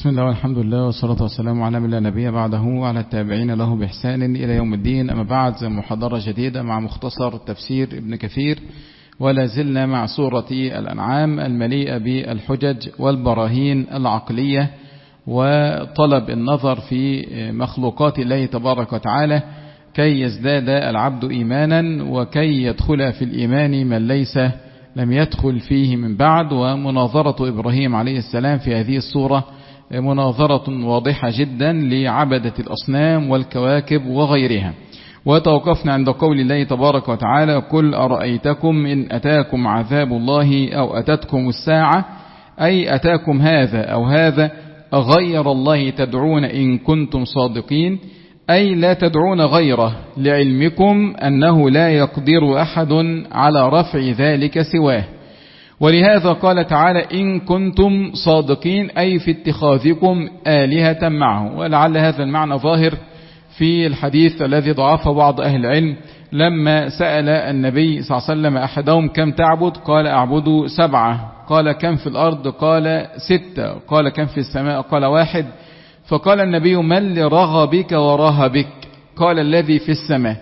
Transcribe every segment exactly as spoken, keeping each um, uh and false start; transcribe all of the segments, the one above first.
بسم الله والحمد لله والصلاة والسلام على من لا نبي بعده وعلى التابعين له بإحسان إلى يوم الدين. أما بعد، محاضرة جديدة مع مختصر تفسير ابن كثير، ولا زلنا مع سورة الأنعام المليئة بالحجج والبراهين العقلية وطلب النظر في مخلوقات الله تبارك وتعالى كي يزداد العبد إيمانا وكي يدخل في الإيمان من ليس لم يدخل فيه من بعد. ومناظرة إبراهيم عليه السلام في هذه السورة مناظرة واضحة جدا لعبدة الأصنام والكواكب وغيرها. وتوقفنا عند قول الله تبارك وتعالى: قل أرأيتكم إن أتاكم عذاب الله أو أتتكم الساعة، أي أتاكم هذا أو هذا غير الله تدعون إن كنتم صادقين، أي لا تدعون غيره لعلمكم أنه لا يقدر أحد على رفع ذلك سواه. ولهذا قال تعالى: إن كنتم صادقين، أي في اتخاذكم آلهة معه. ولعل هذا المعنى ظاهر في الحديث الذي ضعفه بعض أهل العلم لما سأل النبي صلى الله عليه وسلم أحدهم: كم تعبد؟ قال: أعبد سبعة. قال: كم في الأرض؟ قال: ستة. قال: كم في السماء؟ قال: واحد. فقال النبي: من لرغبك ورهبك؟ قال: الذي في السماء.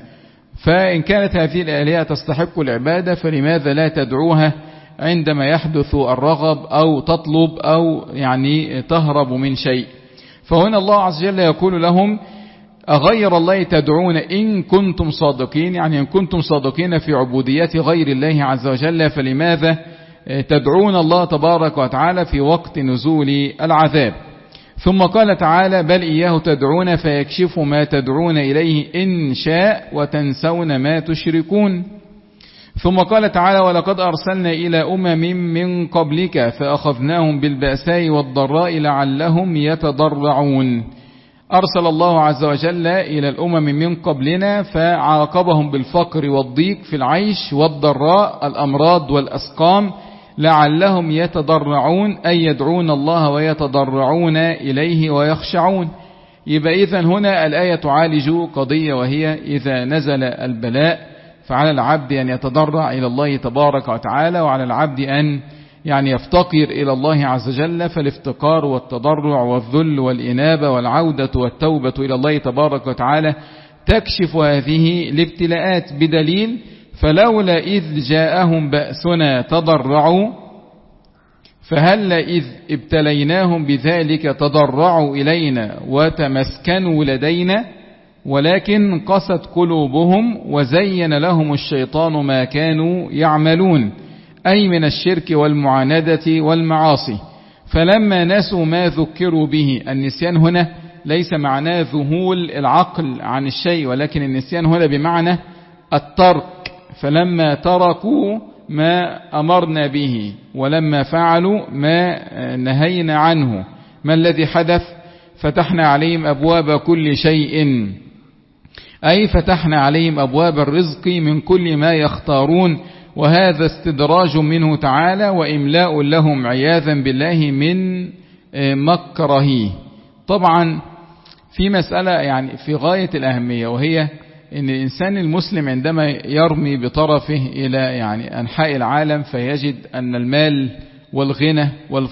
فإن كانت هذه الآلهة تستحق العبادة فلماذا لا تدعوها عندما يحدث الرغب أو تطلب أو يعني تهرب من شيء؟ فهنا الله عز وجل يقول لهم: أغير الله تدعون إن كنتم صادقين، يعني إن كنتم صادقين في عبودية غير الله عز وجل فلماذا تدعون الله تبارك وتعالى في وقت نزول العذاب؟ ثم قال تعالى: بل إياه تدعون فيكشف ما تدعون إليه إن شاء وتنسون ما تشركون. ثم قال تعالى: ولقد أرسلنا إلى أمم من قبلك فأخذناهم بالبأساء والضراء لعلهم يتضرعون. أرسل الله عز وجل إلى الأمم من قبلنا فعاقبهم بالفقر والضيق في العيش والضراء الأمراض والأسقام لعلهم يتضرعون، أي يدعون الله ويتضرعون إليه ويخشعون. يبقى إذن هنا الآية تعالج قضية، وهي إذا نزل البلاء فعلى العبد أن يتضرع إلى الله تبارك وتعالى، وعلى العبد أن يعني يفتقر إلى الله عز وجل. فالافتقار والتضرع والذل والإنابة والعودة والتوبة إلى الله تبارك وتعالى تكشف هذه الابتلاءات بدليل: فلولا إذ جاءهم بأسنا تضرعوا فهل إذ ابتليناهم بذلك تضرعوا إلينا وتمسكنوا لدينا ولكن قست قلوبهم وزين لهم الشيطان ما كانوا يعملون، أي من الشرك والمعاندة والمعاصي. فلما نسوا ما ذكروا به، النسيان هنا ليس معناه ذهول العقل عن الشيء، ولكن النسيان هنا بمعنى الترك. فلما تركوا ما أمرنا به ولما فعلوا ما نهينا عنه، ما الذي حدث؟ فتحنا عليهم أبواب كل شيء، أي فتحنا عليهم أبواب الرزق من كل ما يختارون. وهذا استدراج منه تعالى وإملاء لهم عياذا بالله من مكره. طبعا في مسألة يعني في غاية الأهمية، وهي إن الإنسان المسلم عندما يرمي بطرفه إلى يعني أنحاء العالم فيجد أن المال والغنى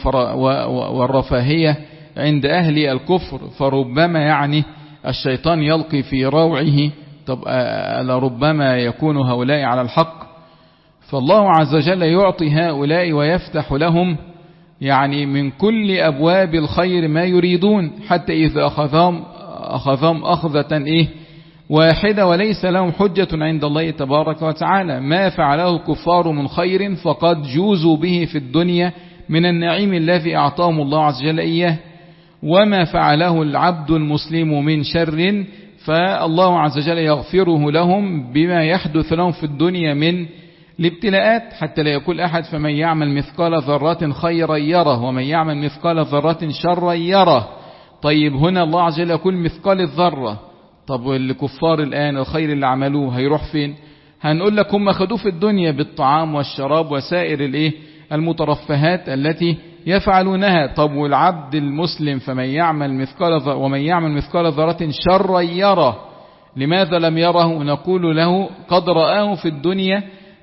والرفاهية عند أهل الكفر، فربما يعني الشيطان يلقي في روعه: طب لربما يكون هؤلاء على الحق. فالله عز وجل يعطي هؤلاء ويفتح لهم يعني من كل أبواب الخير ما يريدون، حتى إذا أخذهم أخذهم أخذة إيه واحدة وليس لهم حجة عند الله تبارك وتعالى. ما فعله الكفار من خير فقد جوزوا به في الدنيا من النعيم الذي أعطاهم الله عز وجل إياه، وما فعله العبد المسلم من شر فالله عز وجل يغفره لهم بما يحدث لهم في الدنيا من الابتلاءات، حتى لا يقول أحد: فمن يعمل مثقال ذرة خيرا يره ومن يعمل مثقال ذرة شرا يره. طيب هنا الله عز وجل يقول مثقال الذرة، طب والكفار الآن الخير اللي عملوه هيروح فين؟ هنقول لك هم خدوه في الدنيا بالطعام والشراب وسائر الايه المترفهات التي يفعلونها. طب والعبد المسلم فمن يعمل مثقال ذرة ومن يعمل مثقال ذرة شرا يره، لماذا لم يره؟ نقول له: قد رآه في الدنيا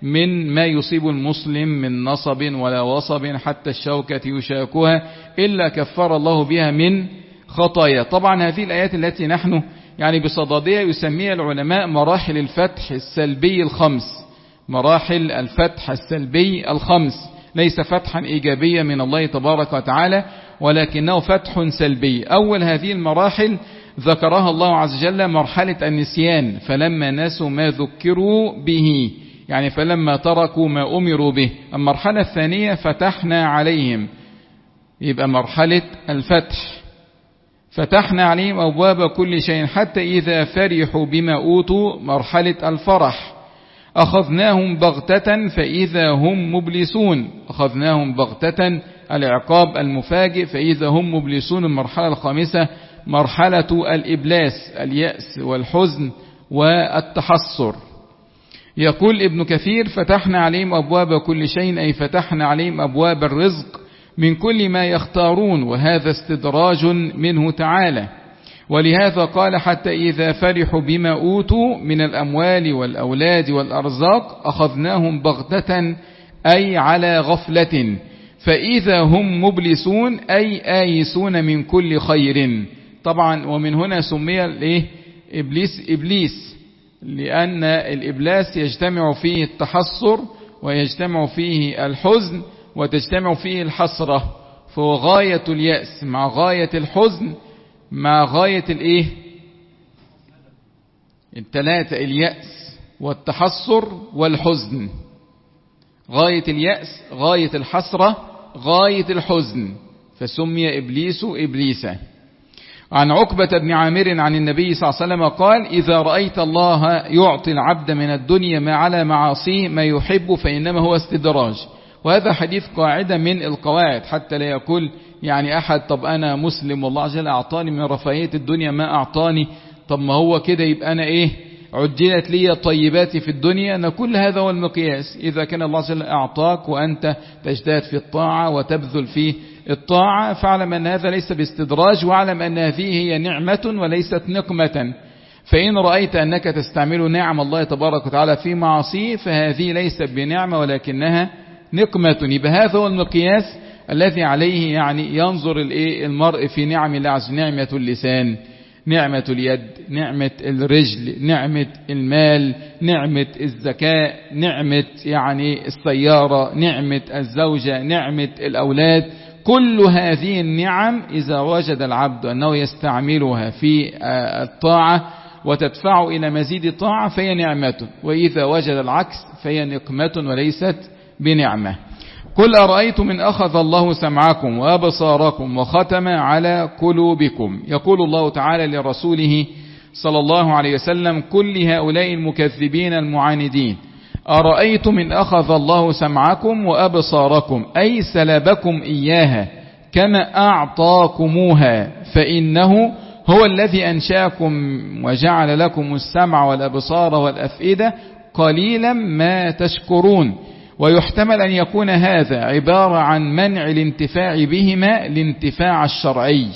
من ما يصيب المسلم من نصب ولا وصب حتى الشوكة يشاكها إلا كفر الله بها من خطايا. طبعا هذه الآيات التي نحن يعني بصددها يسميها العلماء مراحل الفتح السلبي الخمس. مراحل الفتح السلبي الخمس ليس فتحا إيجابيا من الله تبارك وتعالى، ولكنه فتح سلبي. أول هذه المراحل ذكرها الله عز وجل مرحلة النسيان، فلما نسوا ما ذكروا به، يعني فلما تركوا ما أمروا به. المرحلة الثانية فتحنا عليهم، يبقى مرحلة الفتح، فتحنا عليهم أبواب كل شيء حتى إذا فرحوا بما أوتوا، مرحلة الفرح. أخذناهم بغتة فإذا هم مبلسون، أخذناهم بغتة العقاب المفاجئ فإذا هم مبلسون. المرحلة الخامسة مرحلة الإبلاس، اليأس والحزن والتحسر. يقول ابن كثير فتحنا عليهم أبواب كل شيء، أي فتحنا عليهم أبواب الرزق من كل ما يختارون، وهذا استدراج منه تعالى. ولهذا قال حتى إذا فرحوا بما أوتوا من الأموال والأولاد والأرزاق أخذناهم بغتة أي على غفلة فإذا هم مبلسون أي آيسون من كل خير. طبعا ومن هنا سمي الإيه إبليس إبليس، لأن الإبلاس يجتمع فيه التحسر ويجتمع فيه الحزن وتجتمع فيه الحسرة، فهو غاية اليأس مع غاية الحزن مع غاية الإيه الثلاثة، اليأس والتحسر والحزن. غاية اليأس، غاية الحسرة، غاية الحزن، فسمي إبليس إبليسا. عن عقبة بن عامر عن النبي صلى الله عليه وسلم قال إذا رأيت الله يعطي العبد من الدنيا ما على معاصيه ما يحب فإنما هو استدراج. وهذا حديث قاعدة من القواعد، حتى لا يقول يعني أحد طب أنا مسلم والله عز وجل أعطاني من رفاهية الدنيا ما أعطاني، طب ما هو كده يبقى أنا إيه عجلت لي طيباتي في الدنيا. نقول هذا هو المقياس، إذا كان الله عز وجل أعطاك وأنت تجتهد في الطاعة وتبذل في الطاعة فاعلم أن هذا ليس باستدراج، واعلم أن هذه هي نعمة وليست نقمة. فإن رأيت أنك تستعمل نعم الله تبارك وتعالى في معصيه فهذه ليست بنعمة ولكنها نقمة. يبقى هذا هو المقياس الذي عليه يعني ينظر المرء في نعم الله عز وجل، نعمة اللسان، نعمة اليد، نعمة الرجل، نعمة المال، نعمة الذكاء، نعمة يعني السيارة، نعمة الزوجة، نعمة الأولاد. كل هذه النعم إذا وجد العبد أنه يستعملها في الطاعة وتدفع إلى مزيد طاعة فهي نعمة، وإذا وجد العكس فهي نقمة وليست بنعمة. قل أرأيتم من أخذ الله سمعكم وأبصاركم وختم على قلوبكم. يقول الله تعالى لرسوله صلى الله عليه وسلم كل هؤلاء المكذبين المعاندين أرأيتم من أخذ الله سمعكم وأبصاركم أي سلبكم إياها كما أعطاكموها فإنه هو الذي أنشاكم وجعل لكم السمع والأبصار والأفئدة قليلا ما تشكرون. ويحتمل أن يكون هذا عبارة عن منع الانتفاع بهما الانتفاع الشرعي.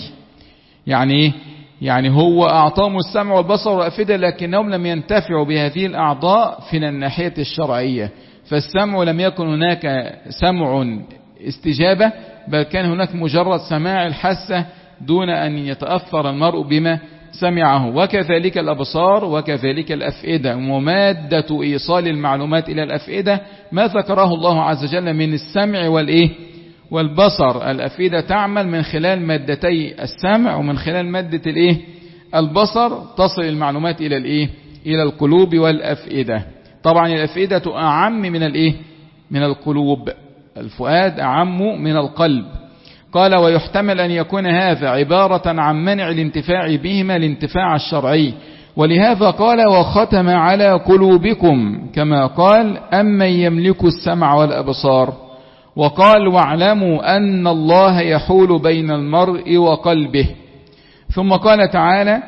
يعني يعني هو أعطاهم السمع والبصر والأفئدة لكنهم لم ينتفعوا بهذه الأعضاء في الناحية الشرعية. فالسمع لم يكن هناك سمع استجابة، بل كان هناك مجرد سماع الحاسة دون أن يتأثر المرء بما سمعه. وكذلك الأبصار وكذلك الأفئدة، ومادة إيصال المعلومات إلى الأفئدة ما ذكره الله عز وجل من السمع والإيه والبصر. الأفئدة تعمل من خلال مادتي السمع ومن خلال مادة الإيه البصر تصل المعلومات إلى الإيه إلى القلوب والأفئدة. طبعا الأفئدة أعم من الإيه من القلوب، الفؤاد أعم من القلب. قال ويحتمل أن يكون هذا عبارة عن منع الانتفاع بهما الانتفاع الشرعي، ولهذا قال وختم على قلوبكم كما قال أمن يملك السمع والأبصار، وقال واعلموا أن الله يحول بين المرء وقلبه. ثم قال تعالى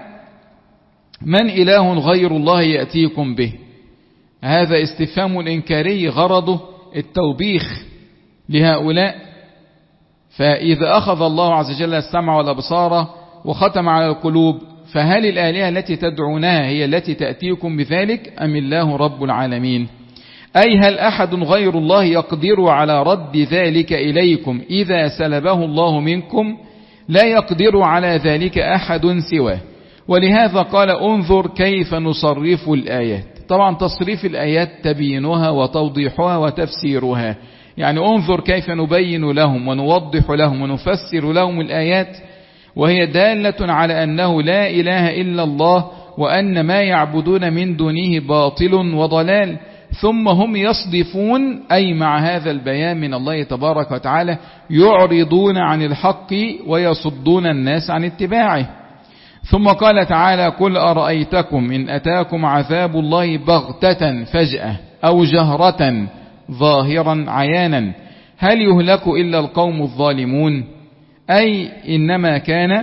من إله غير الله يأتيكم به. هذا استفهام إنكاري غرضه التوبيخ لهؤلاء. فإذا أخذ الله عز وجل السمع والأبصار وختم على القلوب فهل الآلهة التي تدعونها هي التي تأتيكم بذلك أم الله رب العالمين؟ أي هل أحد غير الله يقدر على رد ذلك إليكم إذا سلبه الله منكم؟ لا يقدر على ذلك أحد سواه. ولهذا قال انظر كيف نصرف الآيات. طبعا تصريف الآيات تبيينها وتوضيحها وتفسيرها، يعني انظر كيف نبين لهم ونوضح لهم ونفسر لهم الآيات، وهي دالة على أنه لا إله إلا الله، وأن ما يعبدون من دونه باطل وضلال. ثم هم يصدفون، أي مع هذا البيان من الله تبارك وتعالى يعرضون عن الحق ويصدون الناس عن اتباعه. ثم قال تعالى قل أرأيتكم إن أتاكم عذاب الله بغتة فجأة أو جهرة ظاهرا عيانا هل يهلك إلا القوم الظالمون؟ أي إنما كان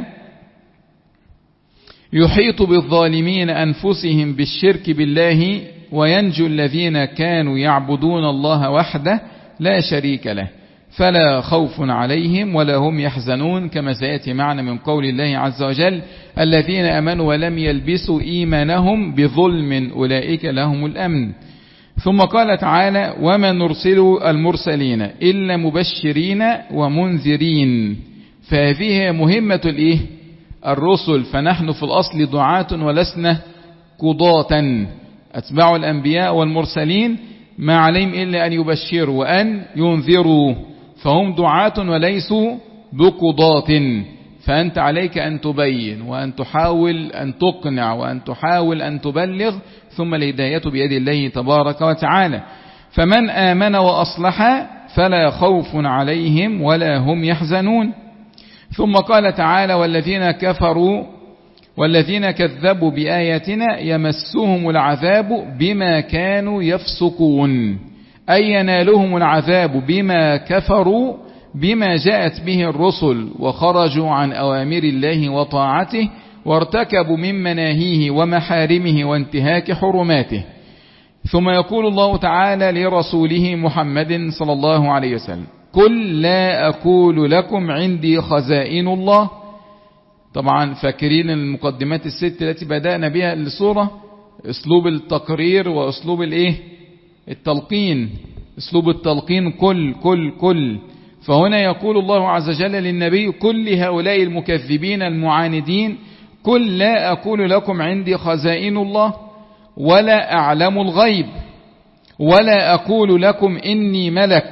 يحيط بالظالمين أنفسهم بالشرك بالله وينجو الذين كانوا يعبدون الله وحده لا شريك له، فلا خوف عليهم ولا هم يحزنون، كما سيأتي معنا من قول الله عز وجل الذين آمنوا ولم يلبسوا إيمانهم بظلم أولئك لهم الأمن. ثم قال تعالى وما نرسل المرسلين إلا مبشرين ومنذرين، فهذه مهمة الإيه؟ الرسل، فنحن في الأصل دعاة ولسنا قضاة. أتباع الأنبياء والمرسلين ما عليهم إلا أن يبشروا وأن ينذروا، فهم دعاة وليسوا بقضاة. فأنت عليك أن تبين وأن تحاول أن تقنع وأن تحاول أن تبلغ، ثم الهداية بيد الله تبارك وتعالى. فمن آمن وأصلح فلا خوف عليهم ولا هم يحزنون. ثم قال تعالى والذين كفروا والذين كذبوا بآياتنا يمسهم العذاب بما كانوا يفسقون، أي ينالهم العذاب بما كفروا بما جاءت به الرسل وخرجوا عن أوامر الله وطاعته وارتكبوا من مناهيه ومحارمه وانتهاك حرماته. ثم يقول الله تعالى لرسوله محمد صلى الله عليه وسلم قل لا أقول لكم عندي خزائن الله. طبعا فاكرين المقدمات الست التي بدأنا بها السورة، اسلوب التقرير واسلوب الايه التلقين، اسلوب التلقين كل كل كل فهنا يقول الله عز وجل للنبي كل هؤلاء المكذبين المعاندين قل لا أقول لكم عندي خزائن الله ولا أعلم الغيب ولا أقول لكم إني ملك.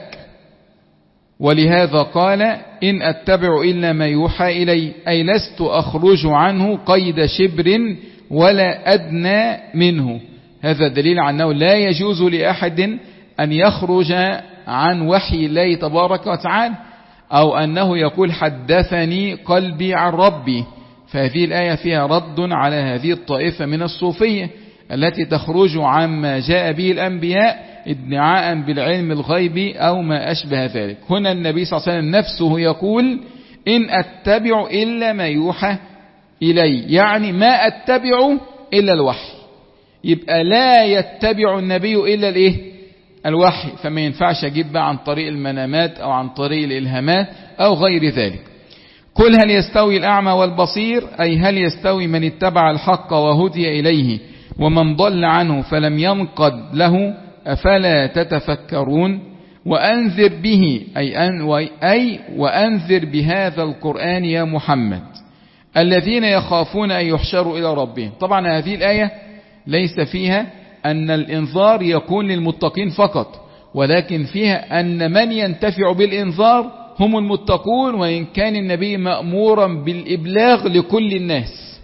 ولهذا قال إن أتبع إلا ما يوحى إلي، أي لست أخرج عنه قيد شبر ولا أدنى منه. هذا دليل على أنه لا يجوز لأحد أن يخرج عن وحي الله تبارك وتعالى، أو أنه يقول حدثني قلبي عن ربي. فهذه الآية فيها رد على هذه الطائفة من الصوفية التي تخرج عما جاء به الأنبياء ادعاء بالعلم الغيبي أو ما أشبه ذلك. هنا النبي صلى الله عليه وسلم نفسه يقول إن أتبع إلا ما يوحى إلي، يعني ما أتبع إلا الوحي. يبقى لا يتبع النبي إلا الإيه؟ الوحي. فما ينفعش أجيب بقى عن طريق المنامات أو عن طريق الإلهامات أو غير ذلك. قل هل يستوي الأعمى والبصير، أي هل يستوي من اتبع الحق وهدي إليه ومن ضل عنه فلم ينقد له، أفلا تتفكرون. وأنذر به أي, أن أي وأنذر بهذا القرآن يا محمد الذين يخافون أن يحشروا إلى ربهم. طبعا هذه الآية ليس فيها أن الإنذار يكون للمتقين فقط، ولكن فيها أن من ينتفع بالإنذار هم المتقون، وإن كان النبي مأمورا بالإبلاغ لكل الناس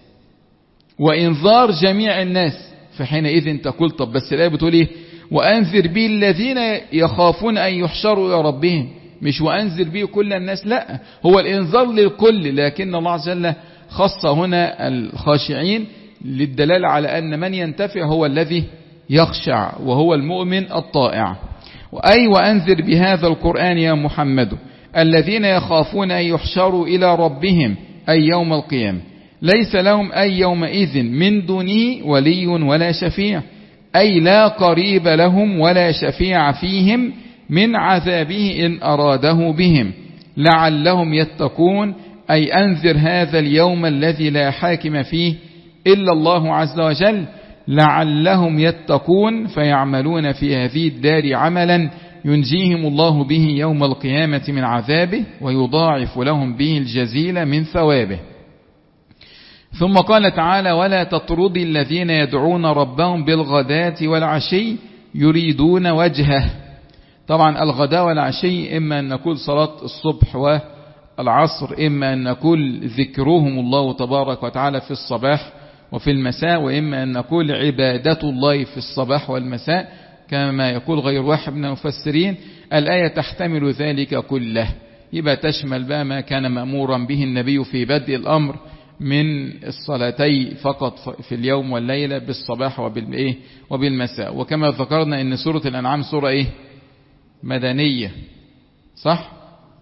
وإنذار جميع الناس. فحينئذ تقول طب بس الآية بتقول إيه؟ وأنذر به الذين يخافون أن يحشروا إلى ربهم، مش وأنذر به كل الناس، لا، هو الإنذار للكل، لكن الله عز وجل خص هنا الخاشعين للدلالة على أن من ينتفع هو الذي يخشع وهو المؤمن الطائع. أي وأنذر بهذا القرآن يا محمد الذين يخافون أن يحشروا إلى ربهم أي يوم القيامة ليس لهم أي يومئذ من دونه ولي ولا شفيع، أي لا قريب لهم ولا شفيع فيهم من عذابه إن أراده بهم لعلهم يتقون. أي أنذر هذا اليوم الذي لا حاكم فيه إلا الله عز وجل، لعلهم يتقون فيعملون في هذه الدار عملا ينجيهم الله به يوم القيامة من عذابه ويضاعف لهم به الجزيل من ثوابه. ثم قال تعالى ولا تطرد الذين يدعون ربهم بالغداة والعشي يريدون وجهه. طبعا الغداء والعشي إما أن نقول صلاة الصبح والعصر، إما أن نقول ذكرهم الله تبارك وتعالى في الصباح وفي المساء، وإما أن نقول عبادة الله في الصباح والمساء كما يقول غير واحد من المفسرين. الآية تحتمل ذلك كله، يبقى تشمل بقى ما كان مأمورا به النبي في بدء الأمر من الصلاتي فقط في اليوم والليلة بالصباح وبالإيه وبالمساء. وكما ذكرنا أن سورة الأنعام سورة إيه مدنية صح،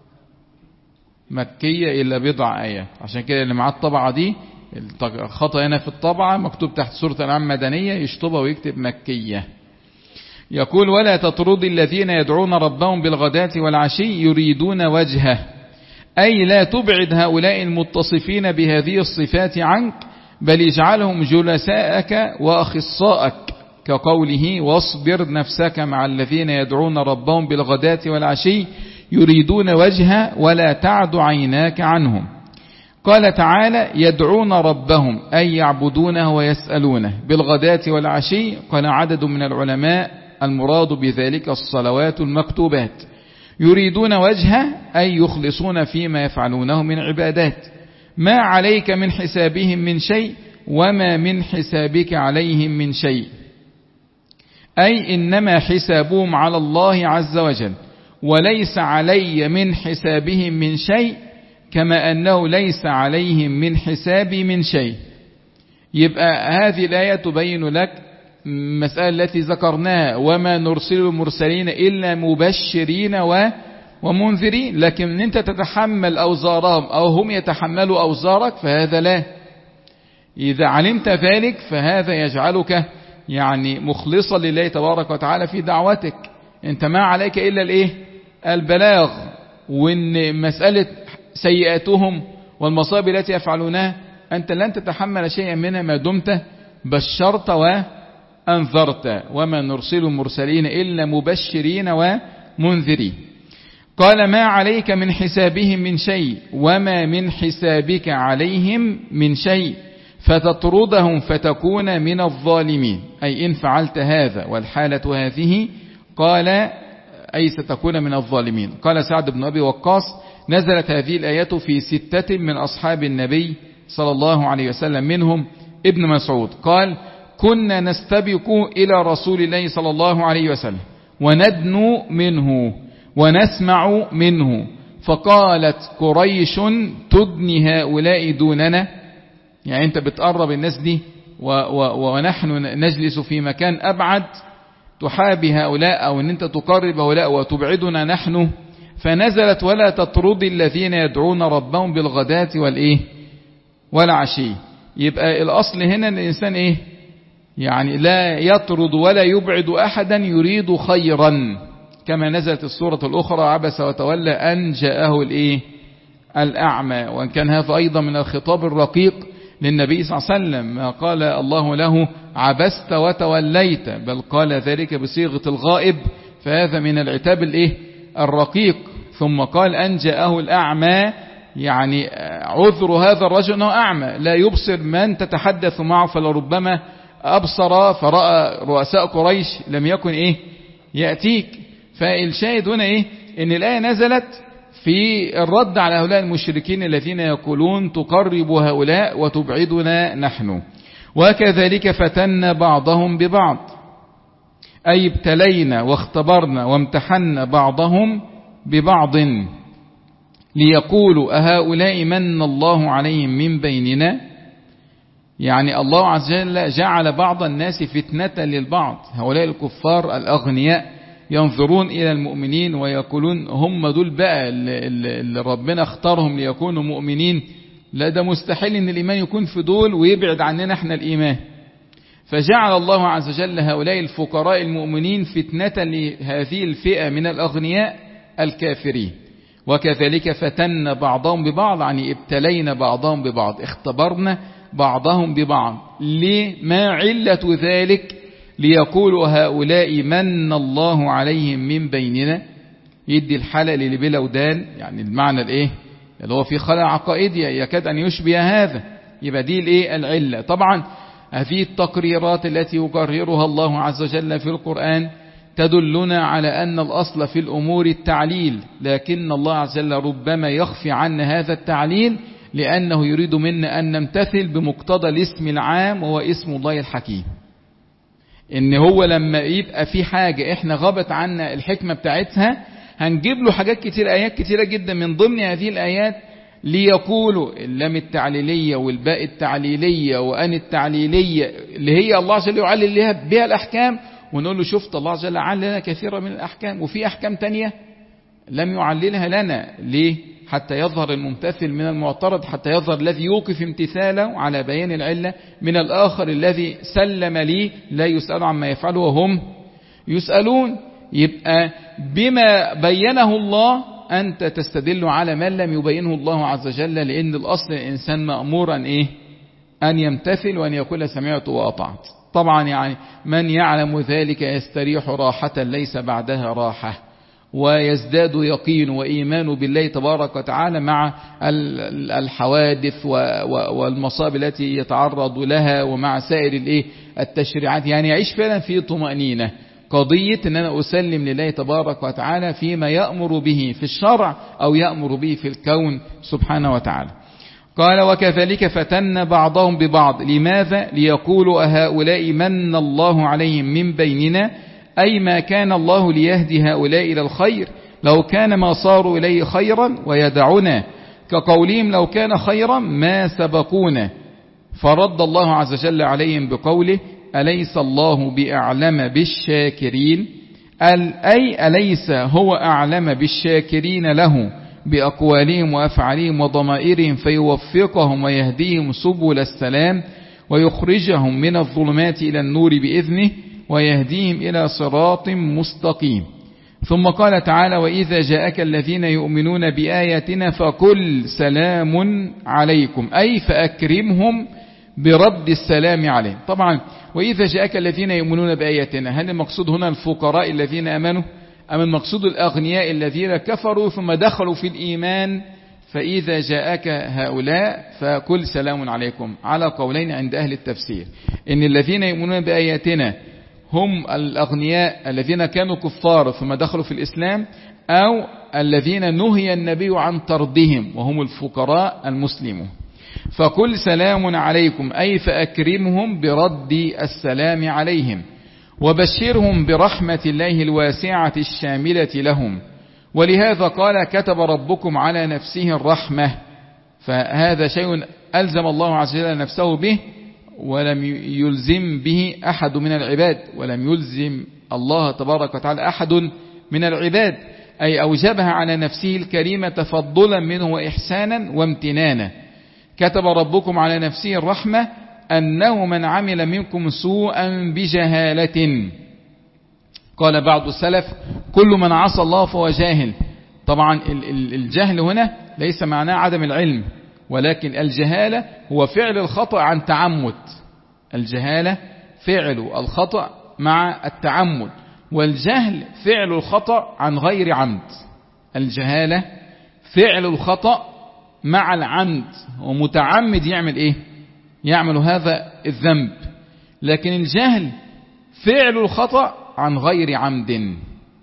مكية إلا بضع آيات، عشان كده اللي معاه الطبعة دي الخطأ هنا في الطبعة مكتوب تحت سورة الأنعام مدنية يشطبها ويكتب مكية. يقول ولا تطرد الذين يدعون ربهم بالغداة والعشي يريدون وجهه، أي لا تبعد هؤلاء المتصفين بهذه الصفات عنك، بل اجعلهم جلساءك وأخصائك، كقوله واصبر نفسك مع الذين يدعون ربهم بالغداة والعشي يريدون وجهه ولا تعد عيناك عنهم. قال تعالى يدعون ربهم أي يعبدونه ويسألونه بالغداة والعشي. قال عدد من العلماء المراد بذلك الصلوات المكتوبات. يريدون وجهه أي يخلصون فيما يفعلونه من عبادات. ما عليك من حسابهم من شيء وما من حسابك عليهم من شيء، أي إنما حسابهم على الله عز وجل، وليس علي من حسابهم من شيء كما أنه ليس عليهم من حسابي من شيء. يبقى هذه الآية تبين لك مسألة التي ذكرناها وما نرسل المرسلين إلا مبشرين ومنذرين، لكن أنت تتحمل أوزارهم أو هم يتحملوا أوزارك فهذا لا. إذا علمت ذلك فهذا يجعلك يعني مخلصا لله تبارك وتعالى في دعوتك. أنت ما عليك إلا الإيه البلاغ، وإن مسألة سيئاتهم والمصائب التي يفعلونها أنت لن تتحمل شيئا منها ما دمت بشرت وأنذرت. وما نرسل المرسلين إلا مبشرين ومنذرين. قال ما عليك من حسابهم من شيء وما من حسابك عليهم من شيء فتطردهم فتكون من الظالمين، أي إن فعلت هذا والحالة هذه قال أي ستكون من الظالمين. قال سعد بن أبي وقاص نزلت هذه الآية في ستة من أصحاب النبي صلى الله عليه وسلم منهم ابن مسعود قال كنا نستبق إلى رسول الله صلى الله عليه وسلم وندنو منه ونسمع منه، فقالت قريش تدني هؤلاء دوننا، يعني أنت بتقرب الناس دي و و ونحن نجلس في مكان أبعد، تحابي هؤلاء أو أن أنت تقرب هؤلاء وتبعدنا نحن. فنزلت ولا تطرد الذين يدعون ربهم بالغداة والإيه والعشي. يبقى الأصل هنا أن الإنسان إيه يعني لا يطرد ولا يبعد أحدا يريد خيرا، كما نزلت السورة الأخرى عبس وتولى أن جاءه الإيه الأعمى. وأن كان هذا أيضا من الخطاب الرقيق للنبي صلى الله عليه وسلم، ما قال الله له عبست وتوليت، بل قال ذلك بصيغة الغائب، فهذا من العتاب الإيه الرقيق. ثم قال أن جاءه الأعمى، يعني عذر هذا الرجل أنه أعمى لا يبصر من تتحدث معه، فلربما أبصر فرأى رؤساء قريش لم يكن إيه يأتيك. فالشاهد هنا إيه إن الآية نزلت في الرد على هؤلاء المشركين الذين يقولون تقرب هؤلاء وتبعدنا نحن. وكذلك فتن بعضهم ببعض، أي ابتلينا واختبرنا وامتحنا بعضهم ببعض ليقولوا أهؤلاء من الله عليهم من بيننا. يعني الله عز وجل جعل بعض الناس فتنة للبعض. هؤلاء الكفار الأغنياء ينظرون إلى المؤمنين ويقولون هم دول بقى اللي ربنا اختارهم ليكونوا مؤمنين، لا ده مستحيل ان الإيمان يكون في دول ويبعد عننا احنا الإيمان. فجعل الله عز وجل هؤلاء الفقراء المؤمنين فتنة لهذه الفئة من الأغنياء الكافرين. وكذلك فتن بعضهم ببعض، يعني ابتلينا بعضهم ببعض، اختبرنا بعضهم ببعض. ليه؟ ما علة ذلك؟ ليقولوا هؤلاء من الله عليهم من بيننا، يدي الحلقة اللي بلا ودان، يعني المعنى الايه اللي هو في خلل عقائدي يكاد ان يشبه هذا. يبقى دي الايه العلة. طبعا هذه التقريرات التي يقررها الله عز وجل في القرآن تدلنا على أن الأصل في الأمور التعليل، لكن الله عز وجل ربما يخفي عنا هذا التعليل لأنه يريد منا أن نمتثل بمقتضى الاسم العام وهو اسم الله الحكيم. إن هو لما يبقى في حاجة إحنا غابت عنا الحكمة بتاعتها هنجيب له حاجات كتير، آيات كتيرة جدا من ضمن هذه الآيات ليقولوا اللام التعليلية والباء التعليلية وأن التعليلية اللي هي الله عز وجل يعلل بها الأحكام، ونقول له شفت الله عز وجل علل لنا كثيرا من الأحكام وفي أحكام تانية لم يعللها لنا. ليه؟ حتى يظهر الممتثل من المعترض، حتى يظهر الذي يوقف امتثاله على بيان العلة من الآخر الذي سلم لي لا يسأل عما يفعله وهم يسألون. يبقى بما بينه الله أنت تستدل على من لم يبينه الله عز وجل، لأن الأصل الإنسان مأمورا إيه؟ أن يمتثل وأن يقول سمعت وأطعت. طبعا يعني من يعلم ذلك يستريح راحة ليس بعدها راحة، ويزداد يقين وإيمان بالله تبارك وتعالى مع الحوادث والمصائب التي يتعرض لها ومع سائر الايه التشريعات. يعني يعيش فعلا في طمأنينة، قضية أن أنا أسلم لله تبارك وتعالى فيما يأمر به في الشرع أو يأمر به في الكون سبحانه وتعالى. قال وكذلك فتن بعضهم ببعض. لماذا؟ ليقولوا أهؤلاء من الله عليهم من بيننا، أي ما كان الله ليهدي هؤلاء إلى الخير لو كان ما صاروا إليه خيرا ويدعونا، كقولهم لو كان خيرا ما سبقونا. فرد الله عز وجل عليهم بقوله أليس الله بأعلم بالشاكرين، أي أليس هو أعلم بالشاكرين له بأقوالهم وأفعالهم وضمائرهم فيوفقهم ويهديهم سبل السلام ويخرجهم من الظلمات إلى النور بإذنه ويهديهم إلى صراط مستقيم. ثم قال تعالى وإذا جاءك الذين يؤمنون بآياتنا فقل سلام عليكم، أي فأكرمهم برد السلام عليهم. طبعا وإذا جاءك الذين يؤمنون بآياتنا، هل المقصود هنا الفقراء الذين آمنوا أم المقصود الأغنياء الذين كفروا ثم دخلوا في الإيمان؟ فإذا جاءك هؤلاء فقل سلام عليكم، على قولين عند أهل التفسير، إن الذين يؤمنون بآياتنا هم الأغنياء الذين كانوا كفار ثم دخلوا في الإسلام، أو الذين نهي النبي عن طردهم وهم الفقراء المسلمون. فقل سلام عليكم أي فأكرمهم برد السلام عليهم، وبشرهم برحمة الله الواسعة الشاملة لهم. ولهذا قال كتب ربكم على نفسه الرحمة، فهذا شيء ألزم الله عز وجل نفسه به ولم يلزم به أحد من العباد، ولم يلزم الله تبارك وتعالى أحد من العباد، أي أوجبها على نفسه الكريمة تفضلا منه وإحسانا وامتنانا. كتب ربكم على نفسه الرحمة أنه من عمل منكم سوءا بجهالة، قال بعض السلف كل من عصى الله فهو جاهل. طبعا الجهل هنا ليس معناه عدم العلم، ولكن الجهالة هو فعل الخطأ عن تعمد. الجهالة فعل الخطأ مع التعمد، والجهل فعل الخطأ عن غير عمد. الجهالة فعل الخطأ مع العمد، ومتعمد يعمل ايه؟ يعمل هذا الذنب. لكن الجهل فعل الخطأ عن غير عمد.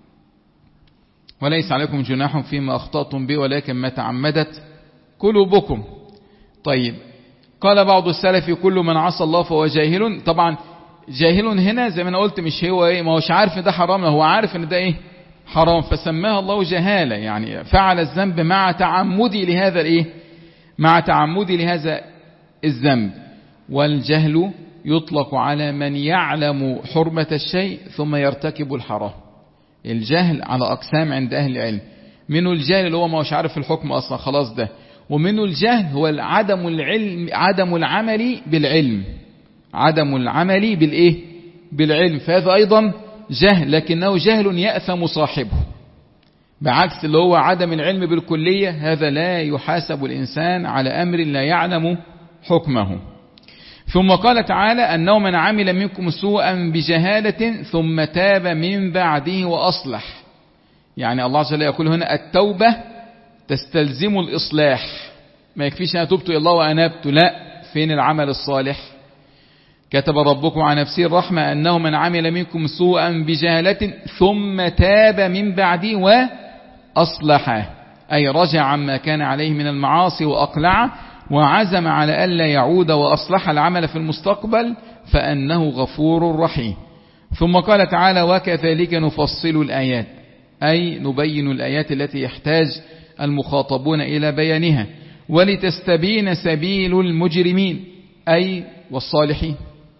وليس عليكم جناح فيما أخطأتم به ولكن ما تعمدت قلوبكم. طيب قال بعض السلف كل من عصى الله فهو جاهل. طبعا جاهل هنا زي ما انا قلت مش هو ايه، ما هوش عارف ان ده حرام، هو عارف ان ده ايه حرام، فسماها الله جهالة، يعني فعل الذنب مع تعمدي لهذا الايه مع تعمدي لهذا الذنب. والجهل يطلق على من يعلم حرمة الشيء ثم يرتكب الحرام. الجهل على أقسام عند أهل العلم، منه الجهل اللي هو ما هوش عارف الحكم أصلا خلاص ده، ومنه الجهل هو عدم العلم عدم العمل بالعلم عدم العمل بالإيه بالعلم، فهذا أيضا جهل، لكنه جهل يأثم صاحبه. بعكس اللي هو عدم العلم بالكلية، هذا لا يحاسب الإنسان على أمر لا يعلم حكمه. ثم قال تعالى أنه من عمل منكم سوءا بجهالة ثم تاب من بعده وأصلح. يعني الله عز وجل يقول هنا التوبة تستلزم الإصلاح، ما يكفيش أنا تبت إلى الله وأنبت، لا، فين العمل الصالح؟ كتب ربكم على نفسه الرحمة أنه من عمل منكم سوءا بجهالة ثم تاب من بعده وأصلح، أي رجع عما كان عليه من المعاصي وأقلع وعزم على ألا يعود وأصلح العمل في المستقبل فأنه غفور رحيم. ثم قال تعالى وكذلك نفصل الآيات، أي نبين الآيات التي يحتاج المخاطبون إلى بيانها ولتستبين سبيل المجرمين أي والصالحين.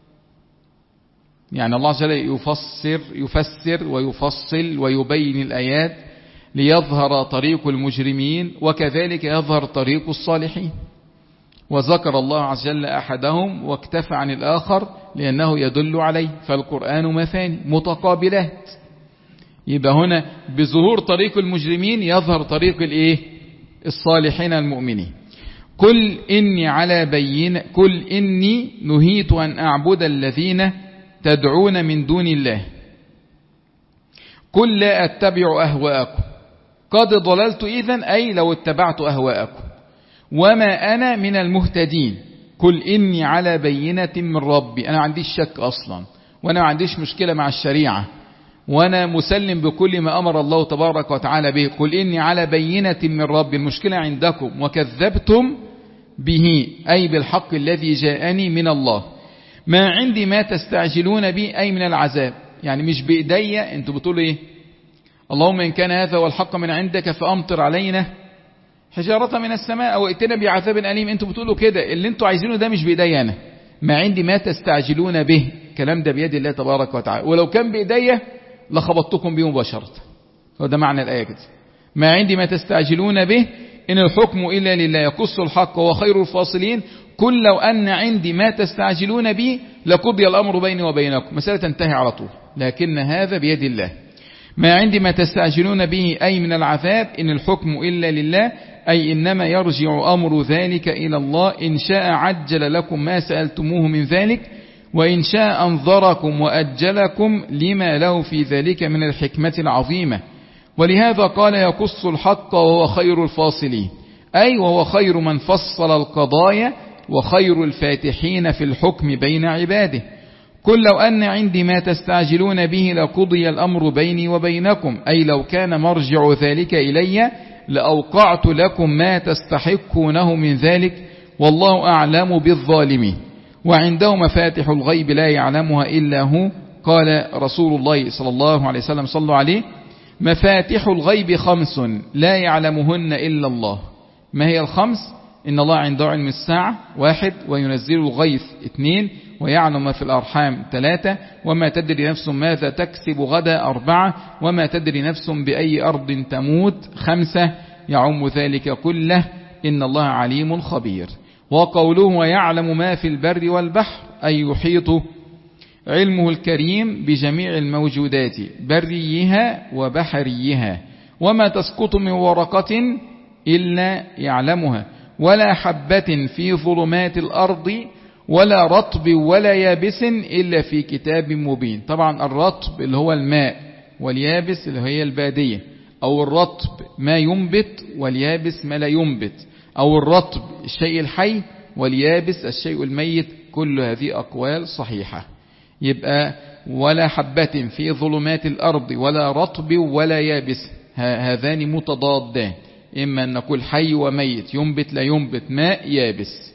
يعني الله عز وجل يفسر يفسر ويفصل ويبين الآيات ليظهر طريق المجرمين وكذلك يظهر طريق الصالحين. وذكر الله عز وجل أحدهم واكتفى عن الآخر لأنه يدل عليه، فالقرآن مثاني متقابلات. يبقى هنا بظهور طريق المجرمين يظهر طريق الايه؟ الصالحين المؤمنين. قل إني على بينة قل إني نهيت أن أعبد الذين تدعون من دون الله قل لا أتبع أهواءكم قد ضللت إذن، أي لو اتبعت أهواءكم، وما أنا من المهتدين. قل إني على بينة من ربي، أنا عنديش شك أصلا، وأنا ما عنديش مشكلة مع الشريعة، وأنا مسلم بكل ما أمر الله تبارك وتعالى به. قل إني على بينة من ربي، المشكلة عندكم وكذبتم به، أي بالحق الذي جاءني من الله. ما عندي ما تستعجلون به، أي من العذاب، يعني مش بإيدي. أنتوا بتقولوا إيه؟ اللهم إن كان هذا والحق من عندك فأمطر علينا حجارة من السماء أو ائتنا بعذاب أليم. أنتوا بتقولوا كده، اللي أنتوا عايزينه ده مش بإيدي أنا. ما عندي ما تستعجلون به، كلام ده بيد الله تبارك وتعالى، ولو كان بإيدي لخبطتكم به مباشرة. وده معنى الآية كده، ما عندي ما تستعجلون به إن الحكم إلا لله يقص الحق وهو خير الفاصلين. قل لو أن عندي ما تستعجلون به لقضي الأمر بيني وبينكم، مسألة تنتهي على طول، لكن هذا بيد الله. ما عندي ما تستعجلون به أي من العذاب إن الحكم إلا لله، أي إنما يرجع أمر ذلك إلى الله، إن شاء عجل لكم ما سألتموه من ذلك وإن شاء أنظركم وأجلكم لما له في ذلك من الحكمة العظيمة. ولهذا قال يقص الحق وهو خير الفاصلين، أي وهو خير من فصل القضايا وخير الفاتحين في الحكم بين عباده. قل لو أن عندي ما تستعجلون به لقضي الأمر بيني وبينكم، أي لو كان مرجع ذلك إلي لأوقعت لكم ما تستحقونه من ذلك، والله أعلم بالظالمين وعنده مفاتح الغيب لا يعلمها إلا هو. قال رسول الله صلى الله عليه وسلم صلوا عليه مفاتح الغيب خمس لا يعلمهن إلا الله. ما هي الخمس؟ إن الله عنده علم الساعة واحد، وينزل الغيث اثنين، ويعلم ما في الأرحام ثلاثة، وما تدري نفس ماذا تكسب غدا أربعة، وما تدري نفس بأي أرض تموت خمسة، يعم ذلك كله إن الله عليم خبير. وقوله ويعلم ما في البر والبحر، أي يحيط علمه الكريم بجميع الموجودات بريها وبحريها، وما تسقط من ورقة إلا يعلمها، ولا حبة في ظلمات الأرض ولا رطب ولا يابس إلا في كتاب مبين. طبعا الرطب اللي هو الماء، واليابس اللي هي البادية، أو الرطب ما ينبت واليابس ما لا ينبت، أو الرطب الشيء الحي واليابس الشيء الميت. كل هذه أقوال صحيحة. يبقى ولا حبة في ظلمات الأرض ولا رطب ولا يابس، هذان متضادان، إما أن نقول حي وميت، ينبت لا ينبت، ماء يابس،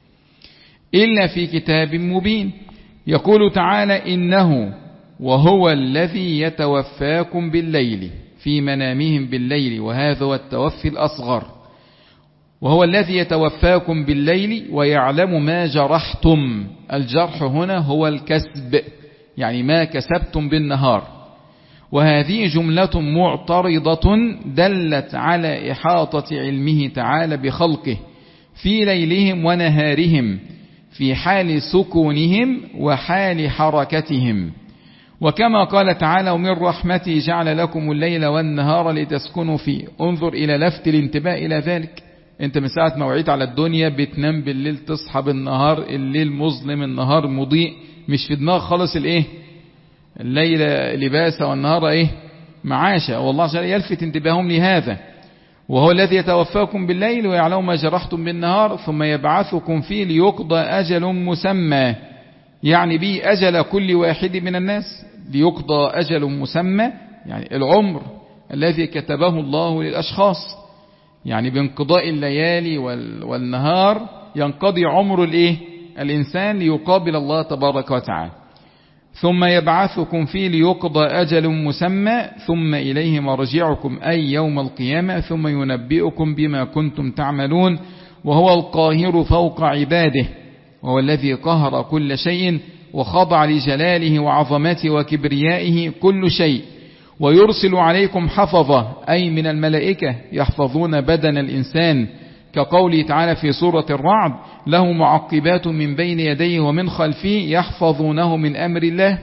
إلا في كتاب مبين. يقول تعالى إنه وهو الذي يتوفاكم بالليل في منامهم بالليل، وهذا هو التوفي الأصغر. وهو الذي يتوفاكم بالليل ويعلم ما جرحتم. الجرح هنا هو الكسب، يعني ما كسبتم بالنهار. وهذه جملة معترضة دلت على إحاطة علمه تعالى بخلقه في ليلهم ونهارهم، في حال سكونهم وحال حركتهم. وكما قال تعالى ومن رحمته جعل لكم الليل والنهار لتسكنوا فيه. انظر إلى لفت الانتباه إلى ذلك. انت من ساعة ما وعيت على الدنيا بتنام بالليل تصحى بالنهار، الليل مظلم النهار مضيء، مش في دماغ خالص الايه الليل لباسا والنهار ايه معاشا. والله عز وجل يلفت انتباههم لهذا. وهو الذي يتوفاكم بالليل ويعلم ما جرحتم بالنهار ثم يبعثكم فيه ليقضى أجل مسمى، يعني به أجل كل واحد من الناس، ليقضى أجل مسمى يعني العمر الذي كتبه الله للأشخاص، يعني بانقضاء الليالي والنهار ينقضي عمر الايه الإنسان ليقابل الله تبارك وتعالى. ثم يبعثكم فيه ليقضى أجل مسمى ثم إليه مرجعكم أي يوم القيامة ثم ينبئكم بما كنتم تعملون. وهو القاهر فوق عباده، وهو الذي قهر كل شيء وخضع لجلاله وعظمته وكبريائه كل شيء. ويرسل عليكم حفظة أي من الملائكة يحفظون بدن الإنسان، كقوله تعالى في سورة الرعد له معقبات من بين يديه ومن خلفه يحفظونه من أمر الله.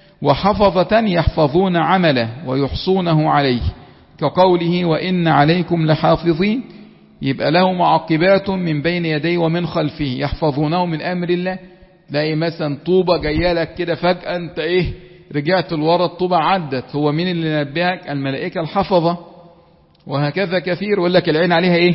وحفظة يحفظون عمله ويحصونه عليه، كقوله وإن عليكم لحافظين. يبقى له معقبات من بين يديه ومن خلفه يحفظونه من أمر الله. تلاقي مثلا طوبة جايه لك كده فجأة انت ايه رجعت لورا الطوبة عدت، هو مين اللي نبهك؟ الملائكة الحفظة. وهكذا كثير يقول لك العين عليها ايه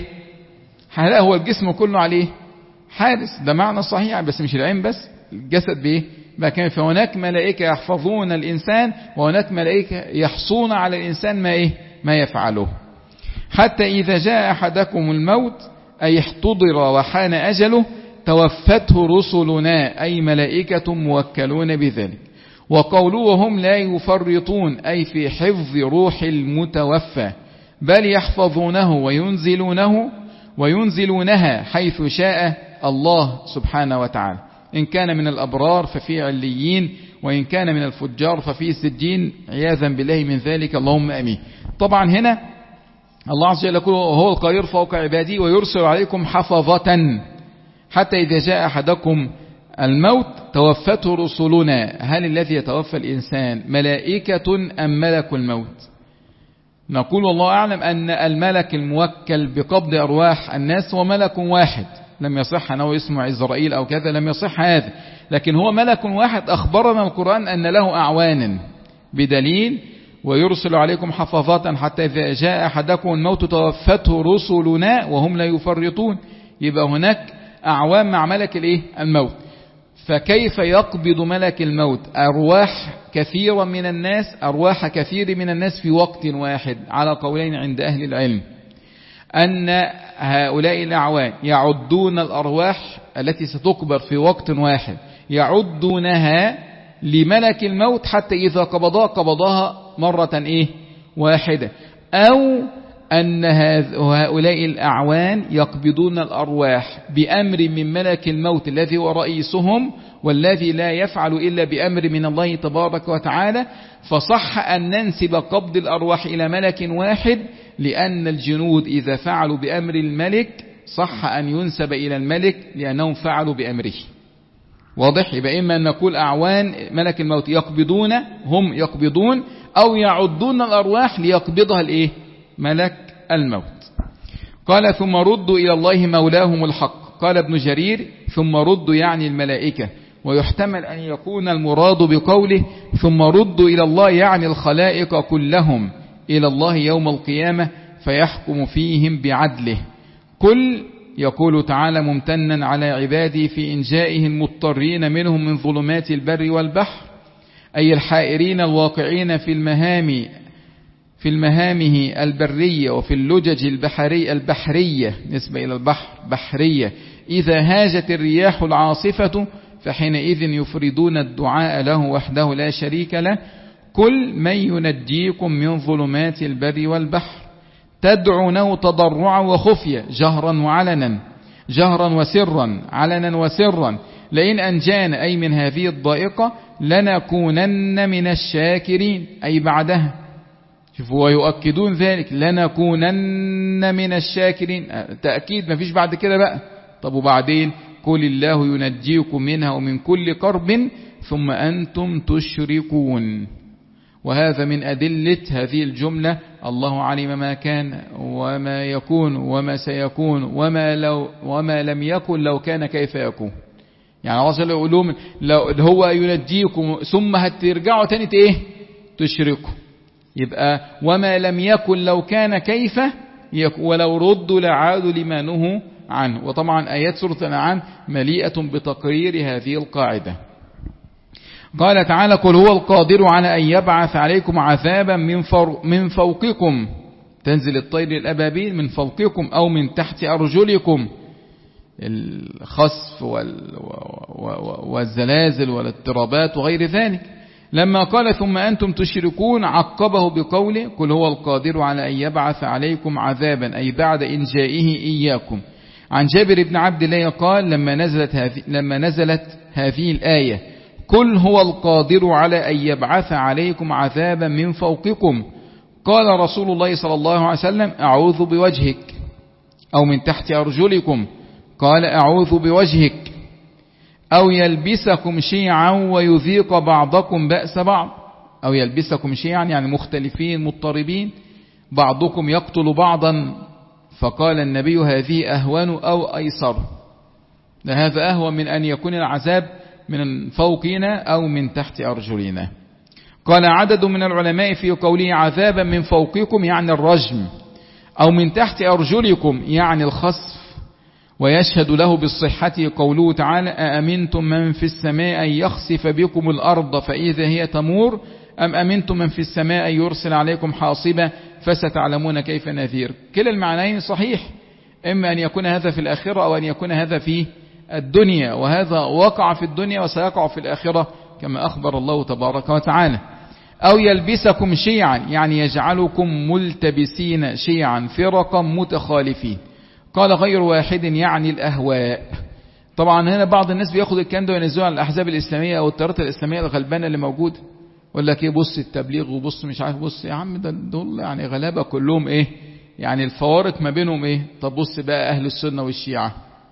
لا هو الجسم كله عليه حارس، ده معنى صحيح، بس مش العين بس، الجسد بايه ما كان. فهناك ملائكة يحفظون الإنسان وهناك ملائكة يحصون على الإنسان ما ايه ما يفعله. حتى إذا جاء أحدكم الموت أي احتضر وحان أجله توفته رسلنا أي ملائكة موكلون بذلك. وقوله وهم لا يفرطون أي في حفظ روح المتوفى، بل يحفظونه وينزلونه وينزلونها حيث شاء الله سبحانه وتعالى. إن كان من الأبرار ففي عليين، وإن كان من الفجار ففي سجين، عياذا بالله من ذلك، اللهم أمين. طبعا هنا الله عز وجل يقول هو القاهر فوق عباده ويرسل عليكم حفظة حتى إذا جاء أحدكم الموت توفته رسلنا. هل الذي يتوفى الإنسان ملائكة أم ملك الموت؟ نقول والله أعلم أن الملك الموكل بقبض أرواح الناس هو ملك واحد، لم يصح أنه اسمه عزرائيل أو كذا، لم يصح هذا، لكن هو ملك واحد. أخبرنا القرآن أن له أعوانا بدليل ويرسل عليكم حفظات حتى إذا جاء أحدكم الموت توفته رسلنا وهم لا يفرطون. يبقى هناك أعوان مع ملك الإيه الموت. فكيف يقبض ملك الموت أرواح كثيرة من الناس أرواح كثير من الناس في وقت واحد؟ على قولين عند أهل العلم، أن هؤلاء الأعوان يعدون الأرواح التي ستقبض في وقت واحد، يعدونها لملك الموت حتى إذا قبضها قبضها مرة إيه واحدة، أو أن هؤلاء الأعوان يقبضون الأرواح بأمر من ملك الموت الذي هو رئيسهم والذي لا يفعل إلا بأمر من الله تبارك وتعالى. فصح أن ننسب قبض الأرواح إلى ملك واحد، لأن الجنود إذا فعلوا بأمر الملك صح أن ينسب إلى الملك لأنهم فعلوا بأمره. واضح؟ يبقى إما أن نقول أعوان ملك الموت يقبضون، هم يقبضون، أو يعدون الأرواح ليقبضها الإيه ملك الموت. قال ثم ردوا إلى الله مولاهم الحق. قال ابن جرير ثم ردوا يعني الملائكة، ويحتمل أن يكون المراد بقوله ثم ردوا إلى الله يعني الخلائق كلهم إلى الله يوم القيامة فيحكم فيهم بعدله. كل يقول تعالى ممتنا على عباده في إنجائه المضطرين منهم من ظلمات البر والبحر، أي الحائرين الواقعين في المهام في المهامه البرية وفي اللجج البحري البحرية نسبة إلى البحر بحرية. إذا هاجت الرياح العاصفة فحينئذ يفردون الدعاء له وحده لا شريك له. كل من ينجيكم من ظلمات البر والبحر تدعونه تضرعا وخفية جهرا وعلنا جهرا وسرا علنا وسرا لئن أنجانا أي من هذه الضائقة لنكونن من الشاكرين أي بعدها. شوفوا ويؤكدون ذلك لنكونن من الشاكرين، تأكيد ما فيش بعد كده بقى. طب وبعدين قل الله ينجيكم منها ومن كل كرب ثم أنتم تشركون. وهذا من أدلة هذه الجملة: الله علم ما كان وما يكون وما سيكون وما, لو وما لم يكن لو كان كيف يكون. يعني الله جل يقولون لو هو ينجيكم ثم هترجعوا تاني ايه تشركوا، يبقى وما لم يكن لو كان كيف يكون ولو ردوا لعادوا لما نهوا عنه. وطبعا آيات سورة الأنعام مليئة بتقرير هذه القاعدة. قال تعالى: قل هو القادر على أن يبعث عليكم عذابا من, من فوقكم، تنزل الطير الأبابيل من فوقكم أو من تحت أرجلكم، الخسف والزلازل والاضطرابات وغير ذلك. لما قال ثم أنتم تشركون عقبه بقوله: قل هو القادر على أن يبعث عليكم عذابا، أي بعد إنجائه إياكم. عن جابر بن عبد الله قال: لما نزلت هذه, لما نزلت هذه الآية: قل هو القادر على أن يبعث عليكم عذابا من فوقكم، قال رسول الله صلى الله عليه وسلم: أعوذ بوجهك، أو من تحت أرجلكم، قال: أعوذ بوجهك، أو يلبسكم شيعا ويذيق بعضكم بأس بعض، أو يلبسكم شيعا يعني مختلفين مضطربين، بعضكم يقتل بعضا، فقال النبي: هذه أهون أو أيسر، هذا أهون من أن يكون العذاب من فوقنا أو من تحت أرجلنا. قال عدد من العلماء في قوله عذابا من فوقكم يعني الرجم، أو من تحت أرجلكم يعني الخسف. ويشهد له بالصحة قوله تعالى: أأمنتم من في السماء أن يخسف بكم الأرض فإذا هي تمور، أم أمنتم من في السماء أن يرسل عليكم حاصبا فستعلمون كيف نذير. كلا المعنيين صحيح، إما أن يكون هذا في الآخرة أو أن يكون هذا في الدنيا، وهذا وقع في الدنيا وسيقع في الآخرة كما أخبر الله تبارك وتعالى. أو يلبسكم شيعا يعني يجعلكم ملتبسين شيعا فرقا متخالفين، قال غير واحد يعني الأهواء. طبعا هنا بعض الناس بياخد الكلام ده وينزلوه على الأحزاب الإسلامية أو التيارات الإسلامية الغلبانة اللي موجودة، يقول لك ايه بص التبليغ وبص مش عارف، بص يا عم ده دول يعني غلابة كلهم ايه، يعني الفوارق ما بينهم ايه. طب بص بقى أهل السنة والشيعة،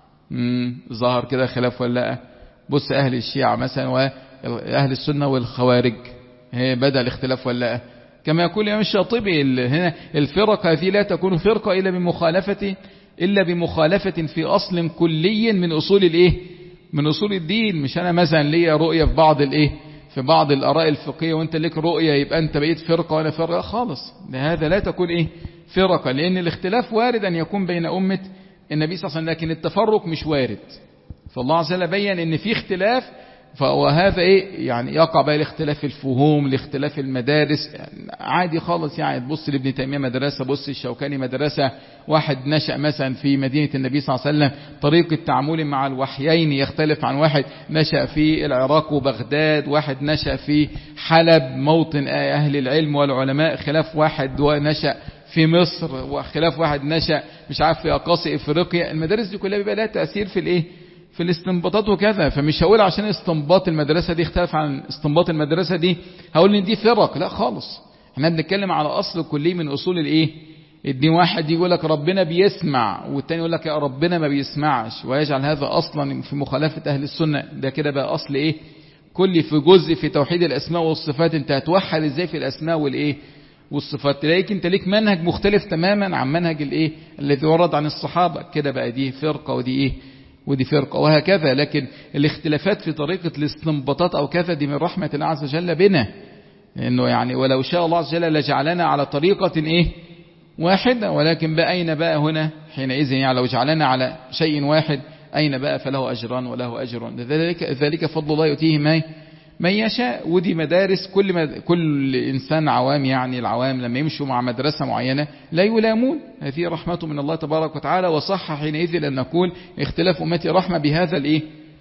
امم ظهر كده خلاف ولا لا؟ بص أهل الشيعة مثلا وأهل السنة والخوارج، هي بدأ الاختلاف ولا لا؟ كما يقول الإمام الشاطبي هنا: الفرق هذه لا تكون فرقة إلا بمخالفة إلا بمخالفة في أصل كلي من أصول الإيه؟ من أصول الدين. مش أنا مثلا ليا رؤية في بعض الإيه؟ في بعض الآراء الفقهية وأنت لك رؤية يبقى أنت بقيت فرقة وأنا فرقة، خالص. هذا لا تكون إيه؟ فرقة، لأن الاختلاف وارد أن يكون بين أمة النبي صلى الله عليه وسلم، لكن التفرق مش وارد. فالله عز وجل بيّن أن في اختلاف، وهذا إيه؟ يعني يقع بقى الاختلاف في الفهوم، الاختلاف المدارس، يعني عادي خالص. يعني تبص لابن تيمية مدرسة، بص الشوكاني مدرسة، واحد نشأ مثلا في مدينة النبي صلى الله عليه وسلم، طريقة تعامله مع الوحيين يختلف عن واحد نشأ في العراق وبغداد، واحد نشأ في حلب موطن أهل العلم والعلماء، خلاف واحد ونشأ في مصر، وخلاف واحد نشأ مش عارف في أقاصي إفريقيا. المدارس دي كلها بيبقى لها تأثير في الإيه؟ في الاستنباطات وكذا. فمش هقول عشان استنباط المدرسة دي اختلف عن استنباط المدرسة دي هقول ان دي فرق، لا خالص. احنا بنتكلم على اصل كلي من اصول الايه؟ الدين. واحد يقول لك ربنا بيسمع، والتاني يقول لك يا ربنا ما بيسمعش، ويجعل هذا اصلا في مخالفة اهل السنة. ده كده بقى اصل ايه؟ كل في جزء في توحيد الاسماء والصفات. انت هتوحد ازاي في الاسماء والايه والصفات؟ تلاقيك انت ليك منهج مختلف تماما عن منهج الايه الذي ورد عن الصحابة. كده بقى دي فرقة ودي ايه ودي فرقة، وهكذا. لكن الاختلافات في طريقة الاستنباطات أو كذا دي من رحمة الله عز وجل بنا، لأنه يعني ولو شاء الله عز وجل لجعلنا على طريقة إيه واحدة، ولكن بقى أين بقى هنا حينئذ؟ يعني لو جعلنا على شيء واحد أين بقى؟ فله أجران وله أجر، ذلك, ذلك فضل الله يؤتيه ما من يشاء. ودي مدارس كل مد... كل إنسان عوام، يعني العوام لما يمشوا مع مدرسة معينة لا يلامون، هذه رحمة من الله تبارك وتعالى. وصح حينئذ أن نقول اختلاف أمتي رحمة بهذا الإيه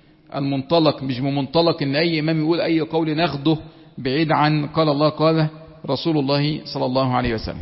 المنطلق، مش بمنطلق إن أي إمام يقول أي قول ناخده بعيد عن قال الله قال رسول الله صلى الله عليه وسلم.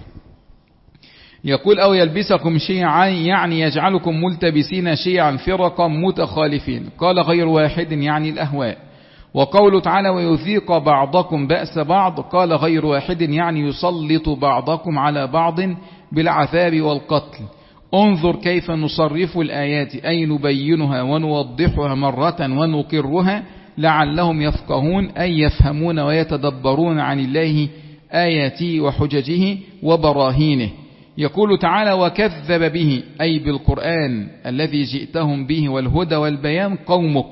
يقول أو يلبسكم شيعا يعني يجعلكم ملتبسين شيعا فرقا متخالفين، قال غير واحد يعني الأهواء. وقوله تعالى ويذيق بعضكم بأس بعض، قال غير واحد يعني يسلط بعضكم على بعض بالعذاب والقتل. انظر كيف نصرف الآيات أي نبينها ونوضحها مرة ونقرها لعلهم يفقهون أي يفهمون ويتدبرون عن الله آياته وحججه وبراهينه. يقول تعالى وكذب به أي بالقرآن الذي جئتهم به والهدى والبيان قومك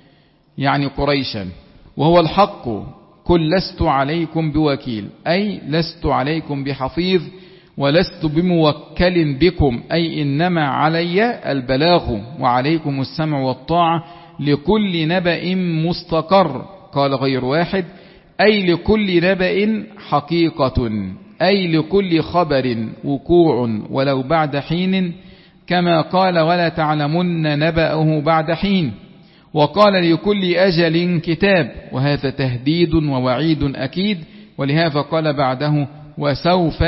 يعني قريشا وهو الحق قل لست عليكم بوكيل أي لست عليكم بحفيظ ولست بموكل بكم أي إنما علي البلاغ وعليكم السمع والطاعة لكل نبأ مستقر قال غير واحد أي لكل نبأ حقيقة أي لكل خبر وقوع ولو بعد حين كما قال ولا تعلمن نبأه بعد حين وقال لكل أجل كتاب وهذا تهديد ووعيد أكيد ولهذا قال بعده وسوف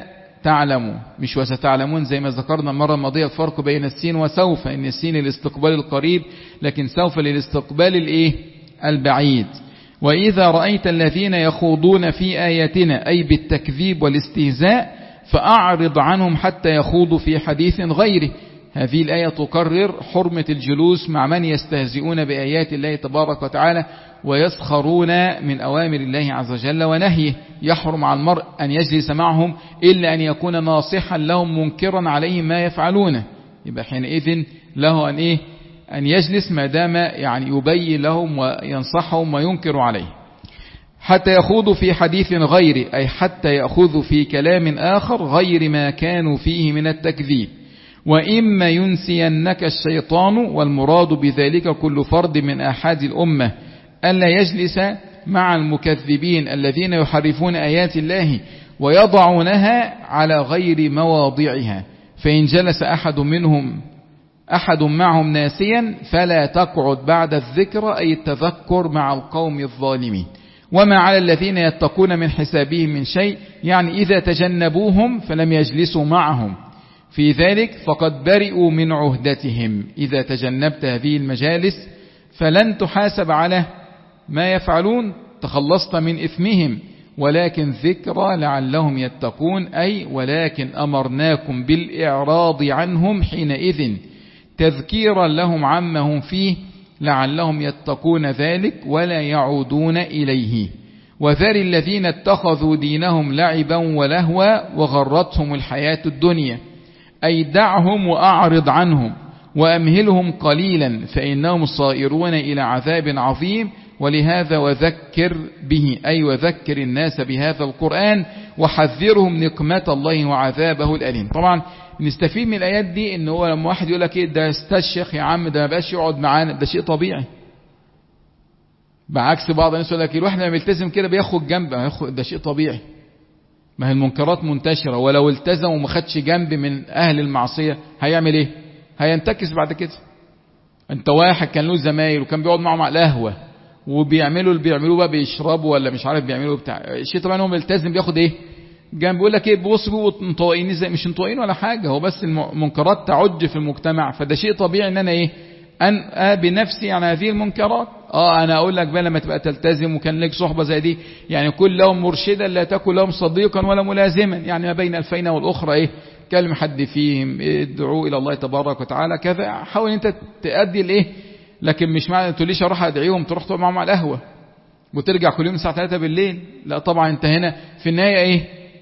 تعلموا مش وستعلمون زي ما ذكرنا المرة الماضية الفرق بين السين وسوف إن السين للاستقبال القريب لكن سوف للاستقبال الإيه البعيد. وإذا رأيت الذين يخوضون في آياتنا أي بالتكذيب والاستهزاء فأعرض عنهم حتى يخوضوا في حديث غيره. هذه الآية تقرر حرمة الجلوس مع من يستهزئون بآيات الله تبارك وتعالى ويسخرون من أوامر الله عز وجل ونهيه. يحرم على المرء أن يجلس معهم إلا أن يكون ناصحا لهم منكرا عليهم ما يفعلونه يبقى حينئذ له أن إيه أن يجلس ما دام يعني يبين لهم وينصحهم وينكر عليه. حتى يخوضوا في حديث غيره أي حتى يأخذوا في كلام آخر غير ما كانوا فيه من التكذيب. وإما ينسينك الشيطان والمراد بذلك كل فرد من أحد الأمة ألا يجلس مع المكذبين الذين يحرفون آيات الله ويضعونها على غير مواضعها فإن جلس أحد منهم أحد معهم ناسيا فلا تقعد بعد الذكر أي التذكر مع القوم الظالمين. وما على الذين يتقون من حسابهم من شيء يعني إذا تجنبوهم فلم يجلسوا معهم في ذلك فقد برئوا من عهدتهم. إذا تجنبت هذه المجالس فلن تحاسب على ما يفعلون تخلصت من إثمهم ولكن ذكرى لعلهم يتقون أي ولكن أمرناكم بالإعراض عنهم حينئذ تذكيرا لهم عما هم فيه لعلهم يتقون ذلك ولا يعودون إليه. وذر الذين اتخذوا دينهم لعبا ولهوا وغرتهم الحياة الدنيا أي دعهم وأعرض عنهم وأمهلهم قليلا فإنهم صائرون إلى عذاب عظيم. ولهذا وذكر به أي وذكر الناس بهذا القرآن وحذرهم نقمة الله وعذابه الأليم. طبعا نستفيد من الآيات دي إن هو لما واحد يقول لك إيه ده استشيخ يا عم ده ما بقاش يقعد معانا ده شيء طبيعي. بعكس بعض الناس يقول لك الواحد لما يلتزم كده بياخد جنب ده شيء طبيعي. ما هي المنكرات منتشرة ولو التزم وما خدش جنب من أهل المعصية هيعمل إيه؟ هينتكس بعد كده. أنت واحد كان له زمايل وكان بيقعد معهم على القهوة وبيعملوا اللي بيعملوه بقى بيشربوا ولا مش عارف بيعملوا بتاع الشيء طبعا هو ملتزم بياخد إيه؟ جنب. بيقول لك إيه بوصفوا انطوائيين ازاي مش انطوائيين ولا حاجة هو بس المنكرات تعج في المجتمع فده شيء طبيعي إن أنا إيه؟ أن بنفسي عن هذه المنكرات. اه انا اقول لك بقى لما تبقى تلتزم وكان لك صحبة زي دي يعني كل لهم مرشدا لا تكن لهم صديقا ولا ملازما يعني ما بين الفينة والاخرى ايه كلم حد فيهم ادعوا الى الله تبارك وتعالى كذا حاول انت تأدي الايه. لكن مش معنى انت ليش اروح ادعيهم تروح تقعد معهم على القهوة وترجع كل يوم الساعة ثلاثة بالليل لا طبعا انت هنا في النهاية ايه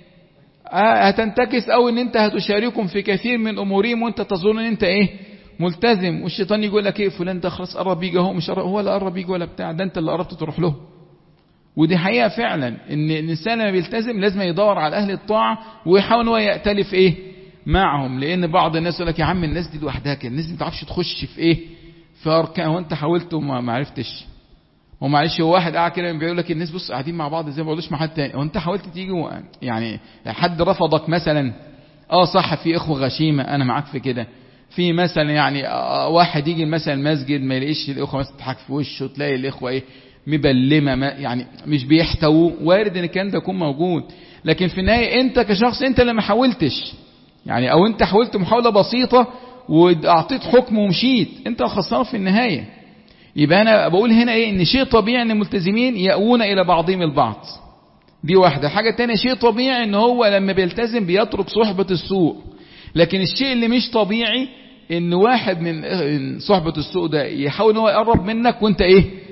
آه هتنتكس او ان انت هتشاركهم في كثير من امورهم وانت تظن ان انت ايه ملتزم. والشيطان يقول لك ايه فلان ده خلاص قرب يجي اهو مش هو لا قرب يجي ولا بتاع ده انت اللي قربت تروح له. ودي حقيقه فعلا ان الانسان لما بيلتزم لازم يدور على اهل الطاعه ويحاول هو يأتلف ايه معهم. لان بعض الناس يقول لك يا عم الناس دي لوحدها كده الناس دي ما تعرفش تخش في ايه في اركان وانت حاولت وما ما عرفتش. ومعلش هو واحد قاعد كده بيقول لك الناس بص قاعدين مع بعض زي ما بيقولوش مع حد تاني وانت حاولت تيجي و... يعني حد رفضك مثلا اه صح في اخوه غشيمه انا معاك في كده. في مثلا يعني واحد يجي مثلا المسجد ما يلاقيش الاخوه مثلا تضحك في وشه تلاقي الاخوه ايه مبلمه ما يعني مش بيحتووا وارد ان الكلام ده يكون موجود. لكن في النهايه انت كشخص انت اللي ما حاولتش يعني او انت حاولت محاوله بسيطه واعطيت حكم ومشيت انت خسران في النهايه. يبقى انا بقول هنا ايه ان شيء طبيعي ان الملتزمين يأوون الى بعضهم البعض. دي واحده. حاجه تانية شيء طبيعي ان هو لما بيلتزم بيترك صحبه السوء. لكن الشيء اللي مش طبيعي ان واحد من صحبة السوء ده يحاول ان هو يقرب منك وانت ايه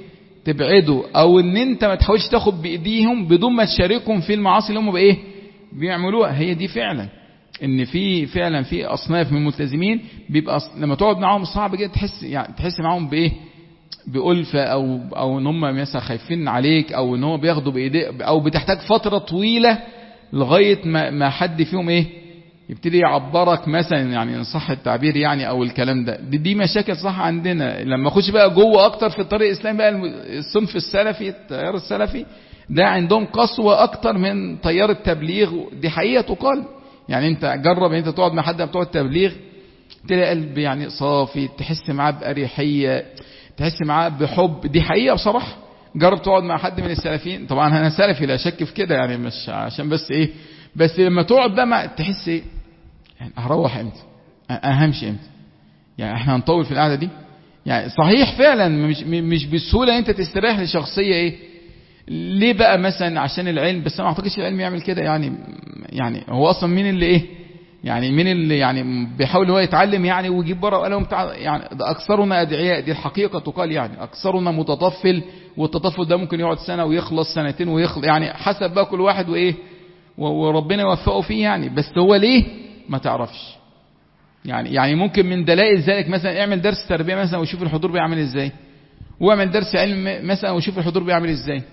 تبعده، او ان انت ما تحاولش تاخد بايديهم بدون ما تشاركهم في المعاصي اللي هم بايه بيعملوها. هي دي فعلا ان في فعلا في اصناف من الملتزمين بيبقى لما تقعد معاهم صعب جدا، تحس يعني تحس معاهم بايه بألفة، او او ان هم مثلا خايفين عليك، او ان هم بياخدوا بايديك، او بتحتاج فترة طويلة لغاية ما ما حد فيهم ايه يبتدي يعبرك مثلا، يعني ان صح التعبير يعني، او الكلام ده. دي, دي مشاكل صح عندنا. لما اخش بقى جوه اكتر في الطريق الاسلامي بقى، الصنف السلفي التيار السلفي ده عندهم قسوة اكتر من تيار التبليغ. دي حقيقة تقال يعني. انت جرب انت تقعد مع حد بتوع التبليغ، تلاقي قلب يعني صافي، تحس معاه بأريحية، تحس معاه بحب. دي حقيقة بصراحة. جرب تقعد مع حد من السلفيين، طبعا انا سلفي لا شك في كده يعني، مش عشان بس ايه، بس لما تقعد بقى مع تحس ايه، يعني هروح امتى، اهمش امتى، يعني احنا هنطول في القعده دي. يعني صحيح فعلا مش مش بالسهوله انت تستريح لشخصيه ايه. ليه بقى؟ مثلا عشان العلم، بس انا ما اعتقدش العلم يعمل كده يعني. يعني هو اصلا مين اللي ايه، يعني مين اللي يعني بيحاول هو يتعلم يعني ويجيب ورقه وقلم بتاع يعني؟ ده اكثرنا ادعياء، دي الحقيقه تقال يعني. اكثرنا متطفل، والتطفل ده ممكن يقعد سنه ويخلص، سنتين ويخلص، يعني حسب بقى كل واحد وايه وربنا يوفقه فيه يعني. بس هو ليه ما تعرفش يعني. يعني ممكن من دلائل ذلك مثلا اعمل درس تربيه مثلا وشوف الحضور بيعمل ازاي، واعمل درس علم مثلا وشوف الحضور بيعمل ازاي.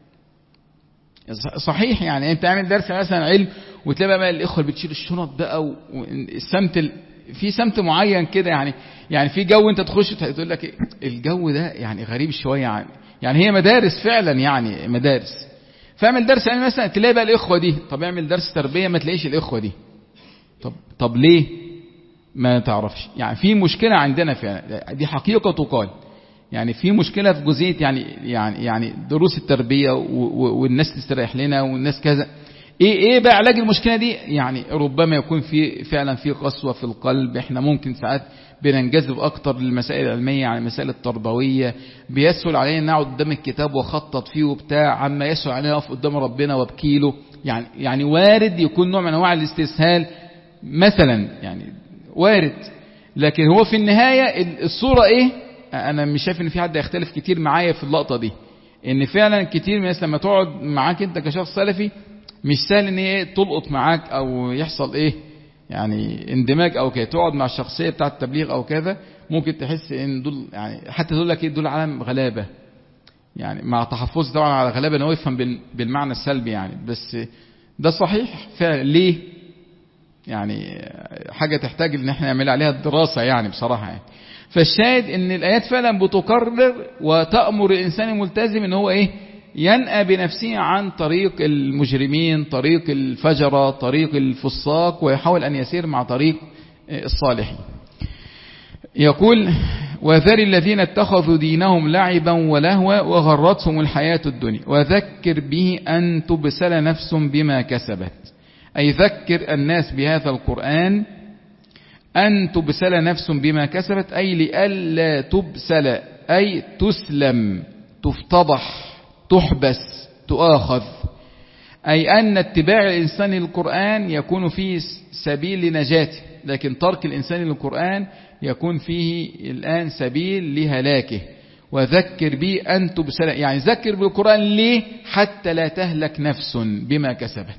صحيح يعني انت اعمل درس مثلا علم وتلاقي بقى الاخوه اللي بتشيل الشنط بقى، والسمت ال... في سمت معين كده يعني. يعني في جو انت تخش تقول لك الجو ده يعني غريب شويه يعني. يعني هي مدارس فعلا يعني مدارس. فاعمل درس علم مثلا تلاقي بقى الاخوه دي. طب اعمل درس تربيه ما تلاقيش الاخوه دي. طب طب ليه ما تعرفش؟ يعني في مشكله عندنا فعلا، دي حقيقه تقال يعني. في مشكله في جزئيه يعني يعني يعني دروس التربيه والناس تستريح لنا والناس كذا. ايه ايه بقى علاج المشكله دي؟ يعني ربما يكون في فعلا في قسوه في القلب. احنا ممكن ساعات بننجذب اكتر للمسائل العلميه عن المسائل التربويه. بيسهل علينا ان اقعد قدام الكتاب واخطط فيه وبتاع، عما يسهل علينا اقف قدام ربنا وابكي له. يعني يعني وارد يكون نوع من انواع الاستسهال مثلا، يعني وارد. لكن هو في النهايه الصوره ايه؟ انا مش شايف ان في حد يختلف كتير معايا في اللقطه دي، ان فعلا كتير من الناس لما تقعد معاك انت كشخص سلفي مش سهل ان هي تلقط معاك او يحصل ايه يعني اندماج او كده. تقعد مع الشخصيه بتاعه التبليغ او كذا، ممكن تحس ان دول يعني حتى تقول لك ايه، دول عالم غلابه يعني، مع تحفظ طبعا على غلابه ان هو يفهم بالمعنى السلبي يعني. بس ده صحيح فعلا. ليه يعني؟ حاجه تحتاج ان احنا نعمل عليها دراسه يعني بصراحه يعني. فالشاهد ان الايات فعلا بتكرر وتأمر الانسان الملتزم ان هو ايه، ينأى بنفسه عن طريق المجرمين، طريق الفجرة، طريق الفساق، ويحاول ان يسير مع طريق الصالحين. يقول وذر الذين اتخذوا دينهم لعبا ولهوا وغرتهم الحياة الدنيا وذكر به ان تبسل نفس بما كسبت. اي ذكر الناس بهذا القرآن أن تبسل نفس بما كسبت، أي لألا تبسل أي تسلم، تفتضح، تحبس، تؤاخذ. أي أن اتباع الإنسان للقرآن يكون فيه سبيل لنجاته، لكن ترك الإنسان للقرآن يكون فيه الآن سبيل لهلاكه. وذكر به أن تبسل، يعني ذكر بالقرآن ليه؟ حتى لا تهلك نفس بما كسبت.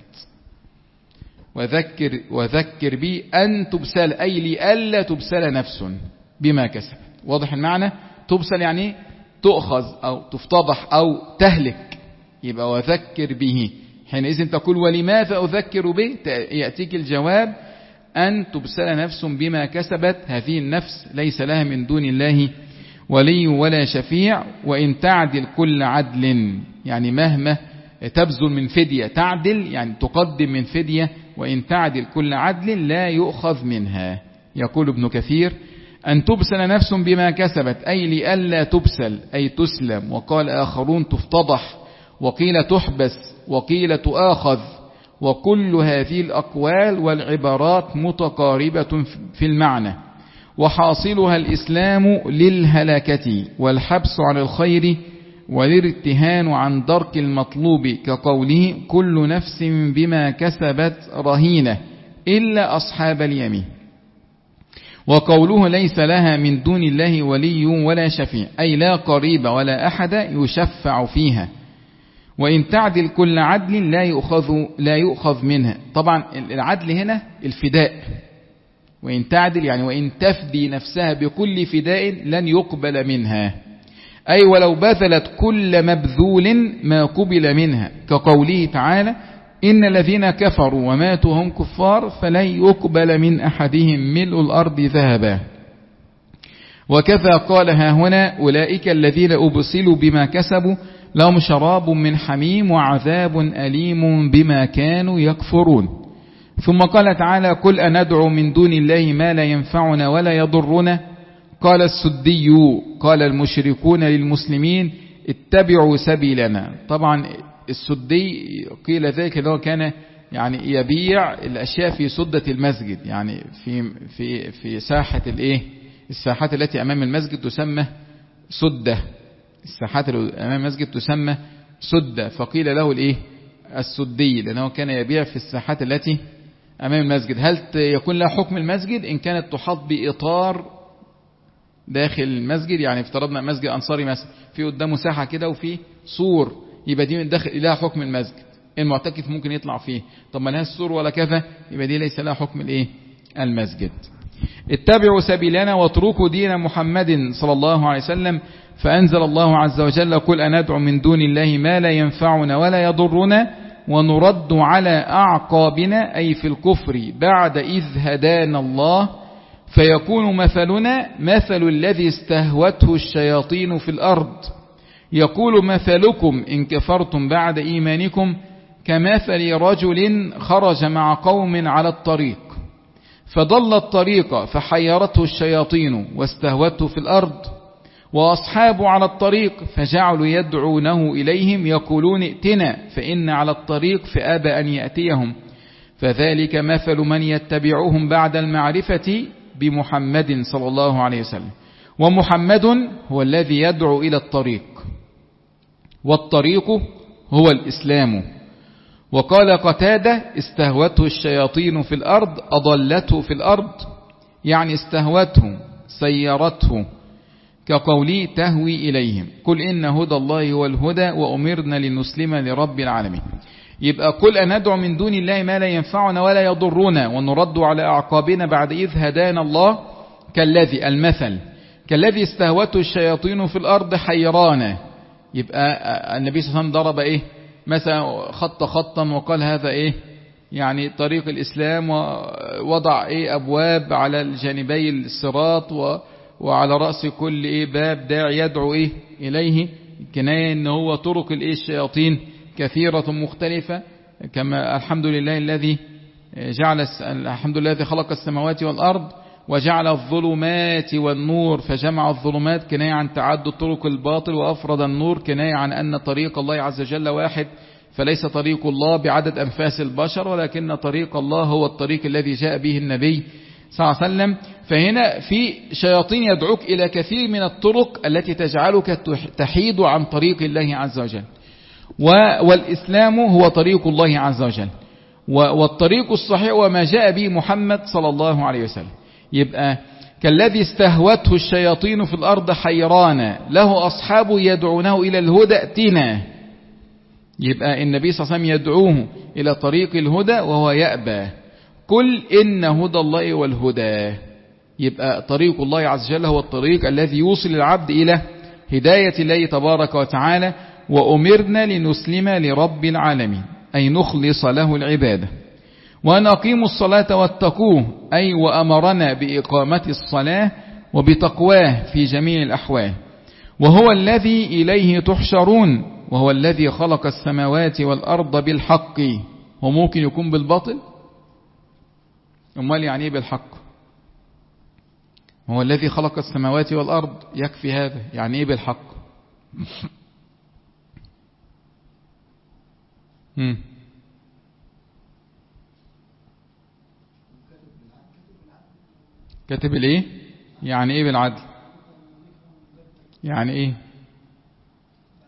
وذكر وذكر بي أن تبسل، أي لألا تبسل نفس بما كسبت. واضح المعنى؟ تبسل يعني تؤخذ أو تفتضح أو تهلك. يبقى وذكر به، حينئذ تقول ولماذا أذكر به؟ يأتيك الجواب أن تبسل نفس بما كسبت. هذه النفس ليس لها من دون الله ولي ولا شفيع، وإن تعدل كل عدل، يعني مهما تبذل من فدية، تعدل يعني تقدم من فدية، وإن تعدل كل عدل لا يؤخذ منها. يقول ابن كثير أن تبسل نفس بما كسبت أي لألا تبسل أي تسلم. وقال آخرون تفتضح، وقيل تحبس، وقيل تؤاخذ. وكل هذه الأقوال والعبارات متقاربة في المعنى، وحاصلها الإسلام للهلاكة والحبس عن الخير والارتهان عن درك المطلوب، كقوله كل نفس بما كسبت رهينة إلا أصحاب اليمين. وقوله ليس لها من دون الله ولي ولا شفيع، أي لا قريب ولا أحد يشفع فيها، وإن تعدل كل عدل لا يؤخذ, لا يؤخذ منها. طبعا العدل هنا الفداء، وإن تعدل يعني وإن تفدي نفسها بكل فداء لن يقبل منها، أي ولو بذلت كل مبذول ما قبل منها، كقوله تعالى إن الذين كفروا وماتوا هم كفار فلن يقبل من أحدهم ملء الأرض ذهبا. وكذا قال ها هنا أولئك الذين أبصلوا بما كسبوا لهم شراب من حميم وعذاب أليم بما كانوا يكفرون. ثم قال تعالى قل أندعو من دون الله ما لا ينفعنا ولا يضرنا. قال السدي قال المشركون للمسلمين اتبعوا سبيلنا. طبعا السدي قيل ذلك أنه كان يعني يبيع الأشياء في سدة المسجد، يعني في في في ساحة الايه الساحات التي أمام المسجد تسمى سدة، الساحات أمام المسجد تسمى سدة، فقيل له الايه السدي لأنه كان يبيع في الساحات التي أمام المسجد. هل يكون لها حكم المسجد إن كانت تحاط بإطار داخل المسجد؟ يعني افترضنا مسجد أنصاري مثلا في قدامه ساحة كده وفي سور، يبقى دي من داخل لها حكم المسجد، المعتكف ممكن يطلع فيه. طب ما لهاش سور ولا كذا، يبقى دي ليس لها حكم الايه المسجد. اتبعوا سبيلنا واتركوا دين محمد صلى الله عليه وسلم. فأنزل الله عز وجل قل أندعو من دون الله ما لا ينفعنا ولا يضرنا ونرد على أعقابنا، أي في الكفر بعد إذ هدانا الله، فيكون مثلنا مثل الذي استهوته الشياطين في الأرض، يقول مثلكم إن كفرتم بعد إيمانكم كمثل رجل خرج مع قوم على الطريق فضل الطريق فحيرته الشياطين واستهوته في الأرض، وأصحابه على الطريق فجعلوا يدعونه إليهم يقولون ائتنا فإن على الطريق فأبى أن يأتيهم، فذلك مثل من يتبعهم بعد المعرفة بمحمد صلى الله عليه وسلم. ومحمد هو الذي يدعو إلى الطريق، والطريق هو الإسلام. وقال قتادة استهوته الشياطين في الأرض أضلته في الأرض، يعني استهوته سيرته، كقولي تهوي إليهم قل إن هدى الله هو الهدى وأمرنا لنسلم لرب العالمين. يبقى قل أندعو من دون الله ما لا ينفعنا ولا يضرنا ونرد على أعقابنا بعد إذ هدانا الله، كالذي المثل كالذي استهوته الشياطين في الأرض حيرانا. يبقى النبي صلى الله عليه وسلم ضرب إيه مثلا خط خطا وقال هذا إيه يعني طريق الإسلام، ووضع إيه أبواب على الجانبي الصراط و وعلى رأس كل إيه باب داعي يدعو إيه إليه، كناية إن هو طرق الإيه الشياطين كثيرة مختلفة. كما الحمد لله الذي جعل الحمد لله الذي خلق السماوات والأرض وجعل الظلمات والنور، فجمع الظلمات كناية عن تعدد طرق الباطل، وأفرد النور كناية عن أن طريق الله عز وجل واحد، فليس طريق الله بعدد أنفاس البشر، ولكن طريق الله هو الطريق الذي جاء به النبي صلى الله عليه وسلم. فهنا في شياطين يدعوك إلى كثير من الطرق التي تجعلك تحيد عن طريق الله عز وجل، والإسلام هو طريق الله عز وجل، والطريق الصحيح وما جاء به محمد صلى الله عليه وسلم. يبقى كالذي استهوته الشياطين في الأرض حيرانا له أصحاب يدعونه إلى الهدى ائتنا. يبقى النبي صلى الله عليه وسلم يدعوه إلى طريق الهدى وهو يأبى. قل إن هدى الله والهدى، يبقى طريق الله عز وجل هو الطريق الذي يوصل العبد إلى هداية الله تبارك وتعالى. وأمرنا لنسلم لرب العالمين، أي نخلص له العبادة، وأن أقيموا الصلاة واتقوه، أي وأمرنا بإقامة الصلاة وبتقواه في جميع الأحوال. وهو الذي إليه تحشرون، وهو الذي خلق السماوات والأرض بالحق. هو ممكن يكون بالباطل؟ أمال يعني إيه بالحق؟ هو الذي خلق السماوات والأرض، يكفي هذا. يعني إيه بالحق؟ مم. كاتب الايه؟ يعني ايه بالعدل؟ يعني ايه؟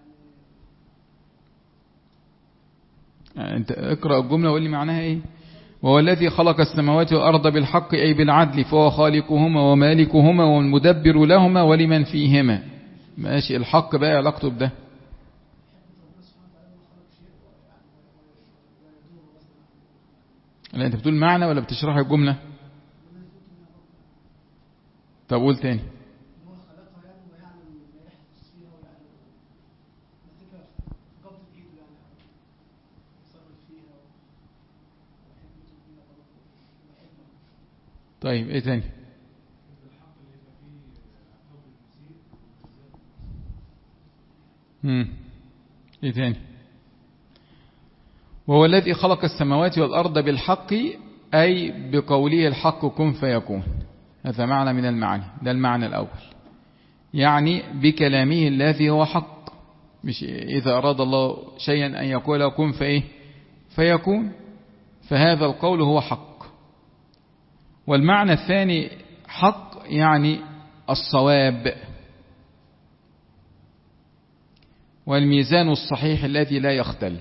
يعني انت اقرأ الجملة وقول لي معناها ايه. وهو الذي خلق السماوات والأرض بالحق أي بالعدل، فهو خالقهما ومالكهما والمدبر لهما ولمن فيهما. ماشي، الحق بقى علاقته بده. لا، انت بتقول معنى ولا بتشرح الجملة؟ طب قول تاني. طيب ايه تاني؟ امم ايه تاني؟ وهو الذي خلق السماوات والأرض بالحق أي بقوله الحق كن فيكون. هذا معنى من المعاني، ده المعنى الأول، يعني بكلامه الذي هو حق، مش إذا أراد الله شيئا أن يقول كن فإيه فيكون، فهذا القول هو حق. والمعنى الثاني حق يعني الصواب والميزان الصحيح الذي لا يختل.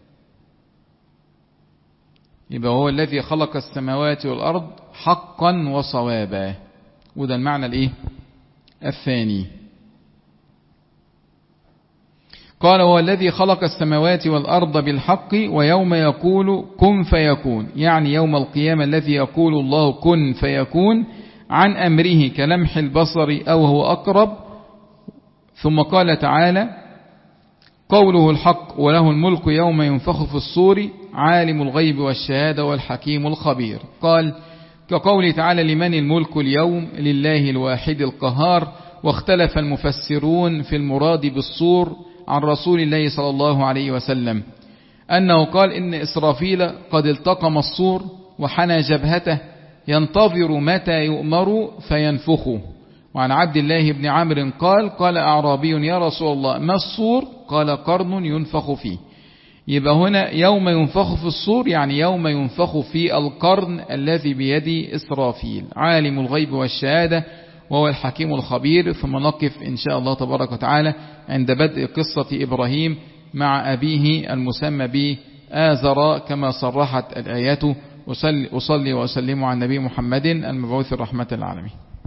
يبقى هو الذي خلق السماوات والأرض حقا وصوابا، وده المعنى الايه الثاني. قال هو الذي خلق السماوات والأرض بالحق ويوم يقول كن فيكون، يعني يوم القيامة الذي يقول الله كن فيكون عن أمره كلمح البصر أو هو أقرب. ثم قال تعالى قوله الحق وله الملك يوم ينفخ في الصور عالم الغيب والشهادة والحكيم الخبير. قال كقوله تعالى لمن الملك اليوم لله الواحد القهار. واختلف المفسرون في المراد بالصور عن رسول الله صلى الله عليه وسلم، أنه قال إن إسرافيل قد التقم الصور وحنى جبهته ينتظر متى يؤمر فينفخه. وعن عبد الله بن عمرو قال قال أعرابي يا رسول الله ما الصور؟ قال قرن ينفخ فيه. يبقى هنا يوم ينفخ في الصور يعني يوم ينفخ في القرن الذي بيد إسرافيل عالم الغيب والشهادة وهو الحكيم الخبير. ثم نقف إن شاء الله تبارك وتعالى عند بدء قصة إبراهيم مع أبيه المسمى بآزر كما صرحت الآيات. أصلي وأسلم على النبي محمد المبعوث الرحمة للعالمين.